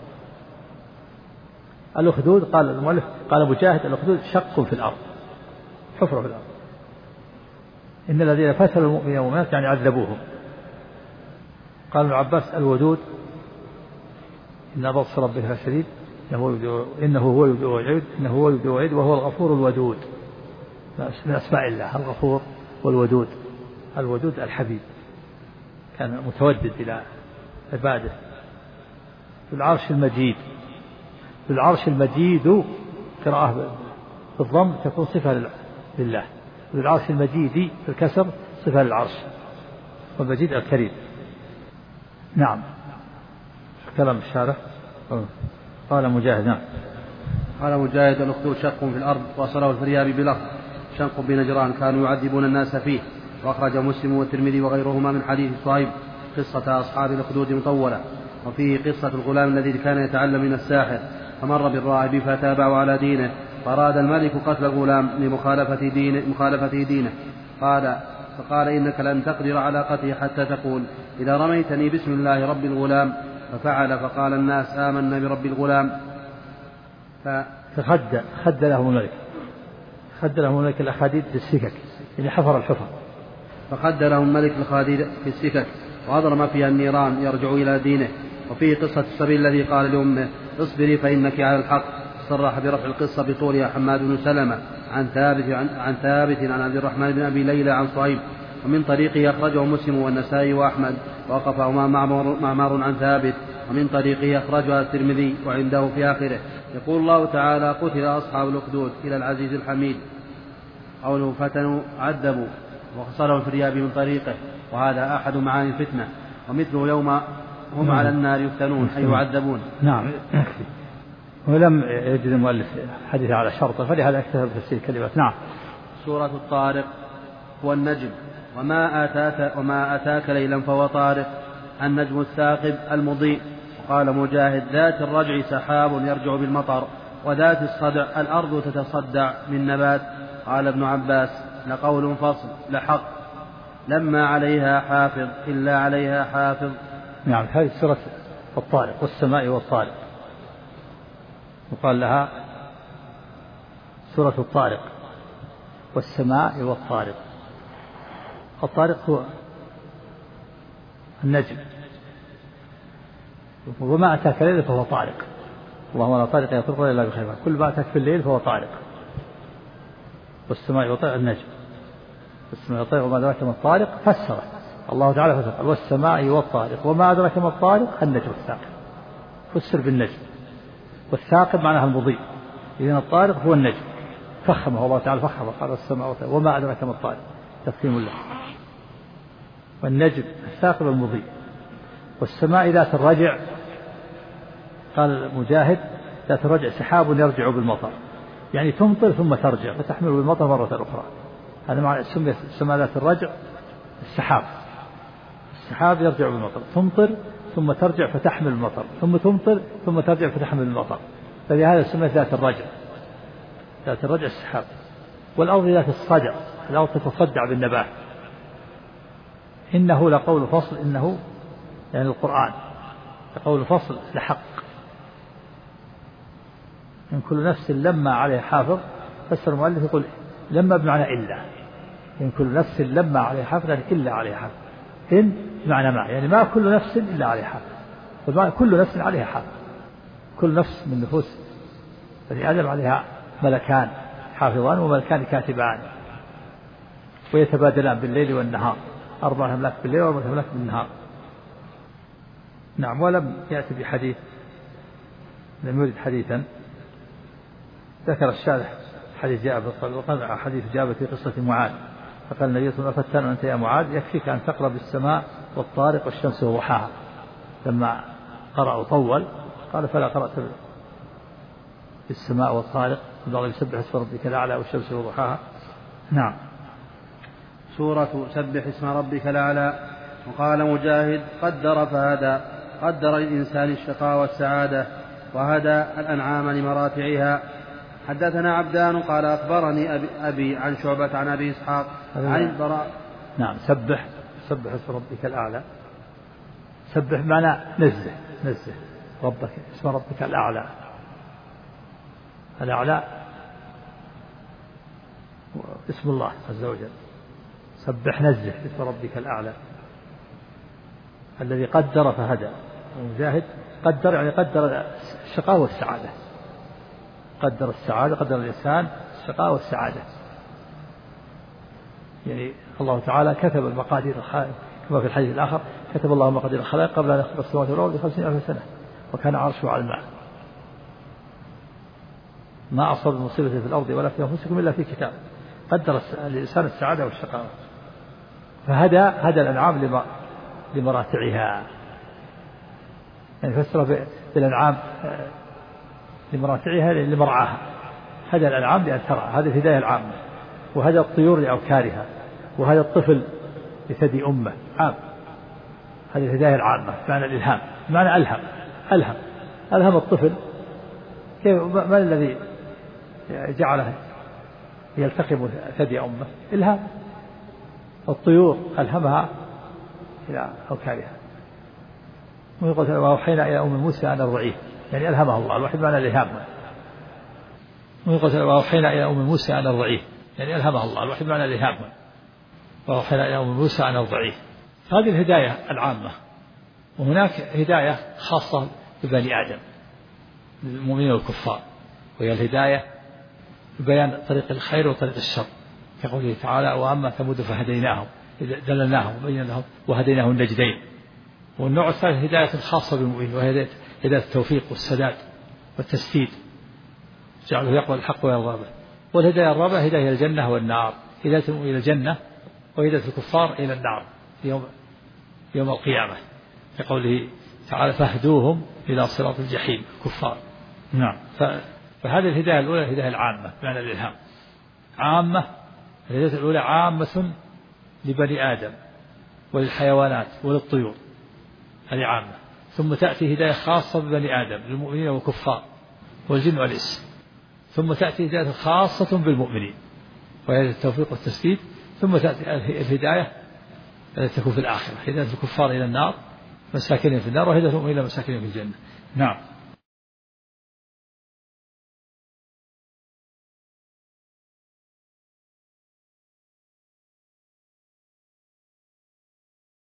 الأخدود قال المؤلف قال مجاهد الأخدود شق في الأرض حفرة في الأرض إن الذين فتنوا المؤمنين والمؤمنات يعني عذبوهم. قال ابن عباس الودود إن بطش ربك لشديد إنه هو يبدئ ويعيد إنه هو يبدئ ويعيد وهو الغفور الودود من أسماء الله الغفور والودود. الودود الحبيب كان متودد إلى عباده. في العرش المجيد في العرش المجيد قراءة بالضم تكون صفة لله في العرش المجيد بالكسر صفة للعرش والمجيد الكريم. نعم كلام الشارح قال مجاهد. نعم قال مجاهد الأخدود شق في الأرض وصله الفريابي بلفظ شنق بنجران كانوا يعذبون الناس فيه وأخرج مسلم والترمذي وغيرهما من حديث صهيب قصة أصحاب الأخدود مطولة وفيه قصة الغلام الذي كان يتعلم من الساحر فمر بالراهب فتابعوا على دينه فأراد الملك قتل الغلام لمخالفة دينه فقال إنك لن تقدر على قتله حتى تقول إذا رميتني بسم الله رب الغلام ففعل فقال الناس آمنا برب الغلام خد لهم الملك الأخاديد في السكك اللي حفر الحفر فخد لهم الملك الأخاديد في السكك وأضرم فيها النيران يرجع إلى دينه. وفيه قصة السبيل الذي قال لأمه اصبري فإنك على الحق صرح برفع القصة بطولها حماد بن سلمة عن ثابت عن عبد الرحمن بن أبي ليلى عن صهيب ومن طريقه أخرجه مسلم والنسائي وأحمد ووقفه معمر عن ثابت ومن طريقه أخرجها الترمذي وعنده في آخره يقول الله تعالى قتل أصحاب الأخدود إلى العزيز الحميد قوله فتنوا عذبوا وخسره الفريابي من طريقه وهذا أحد معاني الفتنة ومثله يوم هم على النار يفتنون أي يعذبون. نعم ولم يجد المؤلف حديث على شرطه فلهذا اكتفى بتفسير كلمات. نعم. سورة الطارق هو النجم وما أتاك ليلا فهو طارق النجم الثاقب المضيء. وقال مجاهد ذات الرجع سحاب يرجع بالمطر وذات الصدع الأرض تتصدع من نبات. قال ابن عباس لقول فصل لحق لما عليها حافظ إلا عليها حافظ. نعم هذه سورة الطارق والسماء والطارق وقال لها سورة الطارق والسماء والطارق. الطارق هو النجم وما أتاك الليل فهو طارق اللهم لا طارق يطرق إلا بخير كل ما أتاك في الليل فهو طارق. والسماء والطارق النجم والسماء والطارق وما أدراك ما الطارق فسره الله تعالى فسر والسماء والطارق وما أدراك ما الطارق النجم الثاقب فسر بالنجم والثاقب معناها المضيء إذن الطارق هو النجم فخمه الله تعالى فخمه قال السماء والطارق وما أدراك ما الطارق تفخيم الله والنجم الثاقب المضيء. والسماء ذات الرجع قال مجاهد ذات الرجع سحاب يرجع بالمطر، يعني تمطر ثم ترجع فتحمل بالمطر مرة أخرى. هذا معنى سمى ذات الرجع السحاب. السحاب يرجع بالمطر، تمطر ثم ترجع فتحمل المطر، ثم تمطر ثم ترجع فتحمل المطر، فلهذا سمى ذات الرجع. ذات الرجع السحاب. والأرض ذات الصدع، الأرض تتصدع بالنبات. إنه لقول فصل، إنه يعني القرآن لقول فصل لحق. إن كل نفس لما عليه حافظ، فسر المؤلف يقول لما بمعنى إلا، إن كل نفس لما عليه حافظ يعني إلا عليه حافظ. إن بمعنى ما، يعني ما كل نفس إلا عليه حافظ، فبمعنى كل نفس عليها حافظ. كل نفس من نفوس بني آدم عليها ملكان حافظان وملكان كاتبان، ويتبادلان بالليل والنهار، 4 أملاك بالليل و4 أملاك بالنهار. نعم. ولم يأتي بحديث، لم يرد حديثا. ذكر الشارح حديث جاء في حديث جاء في قصة معاذ، فقال النبي صلى الله عليه وسلم: أنت يا معاذ يكفيك أن تقرأ بالسماء والطارق والشمس وضحاها. لما قرأ وطول قال: فلا قرأت بالسماء والطارق، البعض يسبح اسم ربك الأعلى والشمس وضحاها. نعم. سورة سبح اسم ربك الأعلى. وقال مجاهد: قدر فهدى، قدر للإنسان الشقاء والسعادة، وهدى الأنعام لمراتعها. حدثنا عبدان قال أخبرني أبي عن شعبة عن أبي إسحاق عن البراء. نعم. سبح اسم ربك الأعلى. سبح معنى نزه ربك، اسم ربك الأعلى. الأعلى اسم الله عز وجل. سبح نزه اسم ربك الأعلى الذي قدر فهدى. ومجاهد قدر يعني قدر الشقاء والسعادة، قدر السعادة، قدر الإنسان الشقاء والسعادة. يعني الله تعالى كتب المقادير كما في الحديث الآخر: كتب الله مقادير الخلائق قبل أن يخلق السماوات والأرض ب50,000 سنة، وكان عرشه على الماء. ما أصاب مصيبة في الأرض ولا في أنفسكم إلا في كتاب. قدر الإنسان السعادة والشقاء. فهدى الأنعام لمراتعها، يعني فسر بالأنعام لمراتعها لمرعاها. هدى الأنعام لأن ترعى، هذه الهداية العامة. وهدى الطيور لأوكارها، وهدى الطفل لثدي أمه عام. هذه الهداية العامة معنى الإلهام، معنى ألهم الطفل. ما الذي جعله يلتقم ثدي أمه؟ إلهام. الطيور ألهمها إلى أوكارها. وأوحينا إلى أم موسى أن أرضعيه، يعني ألهمها الله. الوحيد معنى الإلهام. وأوحينا إلى أم موسى أن أرضعيه، يعني ألهمها الله. الوحيد معنى الإلهام. وأوحينا إلى أم موسى أن أرضعيه. هذه الهداية العامة. وهناك هداية خاصة ببني آدم، للمؤمنين والكفار، وهي الهداية ببيان طريق الخير وطريق الشر، كقوله تعالى: وأما ثمود فهديناهم، دللناهم وبينا لهم وهديناهم النجدين. والنوع الثالث هداية خاصة بالمؤمنين، وهي هداية التوفيق والسداد والتسديد، جعله يقبل الحق ويرضى به. والهداية الرابعة هداية الجنة والنار، هداية المؤمنين إلى الجنة وهداية الكفار إلى النار يوم القيامة، كقوله تعالى: فاهدوهم إلى صراط الجحيم كفار. نعم. فهذه الهداية الأولى الهداية العامة بمعنى الإلهام عامة. الهداية الأولى عامة لبني آدم وللحيوانات وللطيور، هذه عامة. ثم تأتي هداية خاصة ببني آدم للمؤمنين والكفار والجن والإنس. ثم تأتي هداية خاصة بالمؤمنين وهي التوفيق والتسديد. ثم تأتي الهداية التي تكون في الآخرة، هداية الكفار إلى النار مساكنهم في النار، وهداية المؤمنين إلى مساكنهم في الجنة. نعم.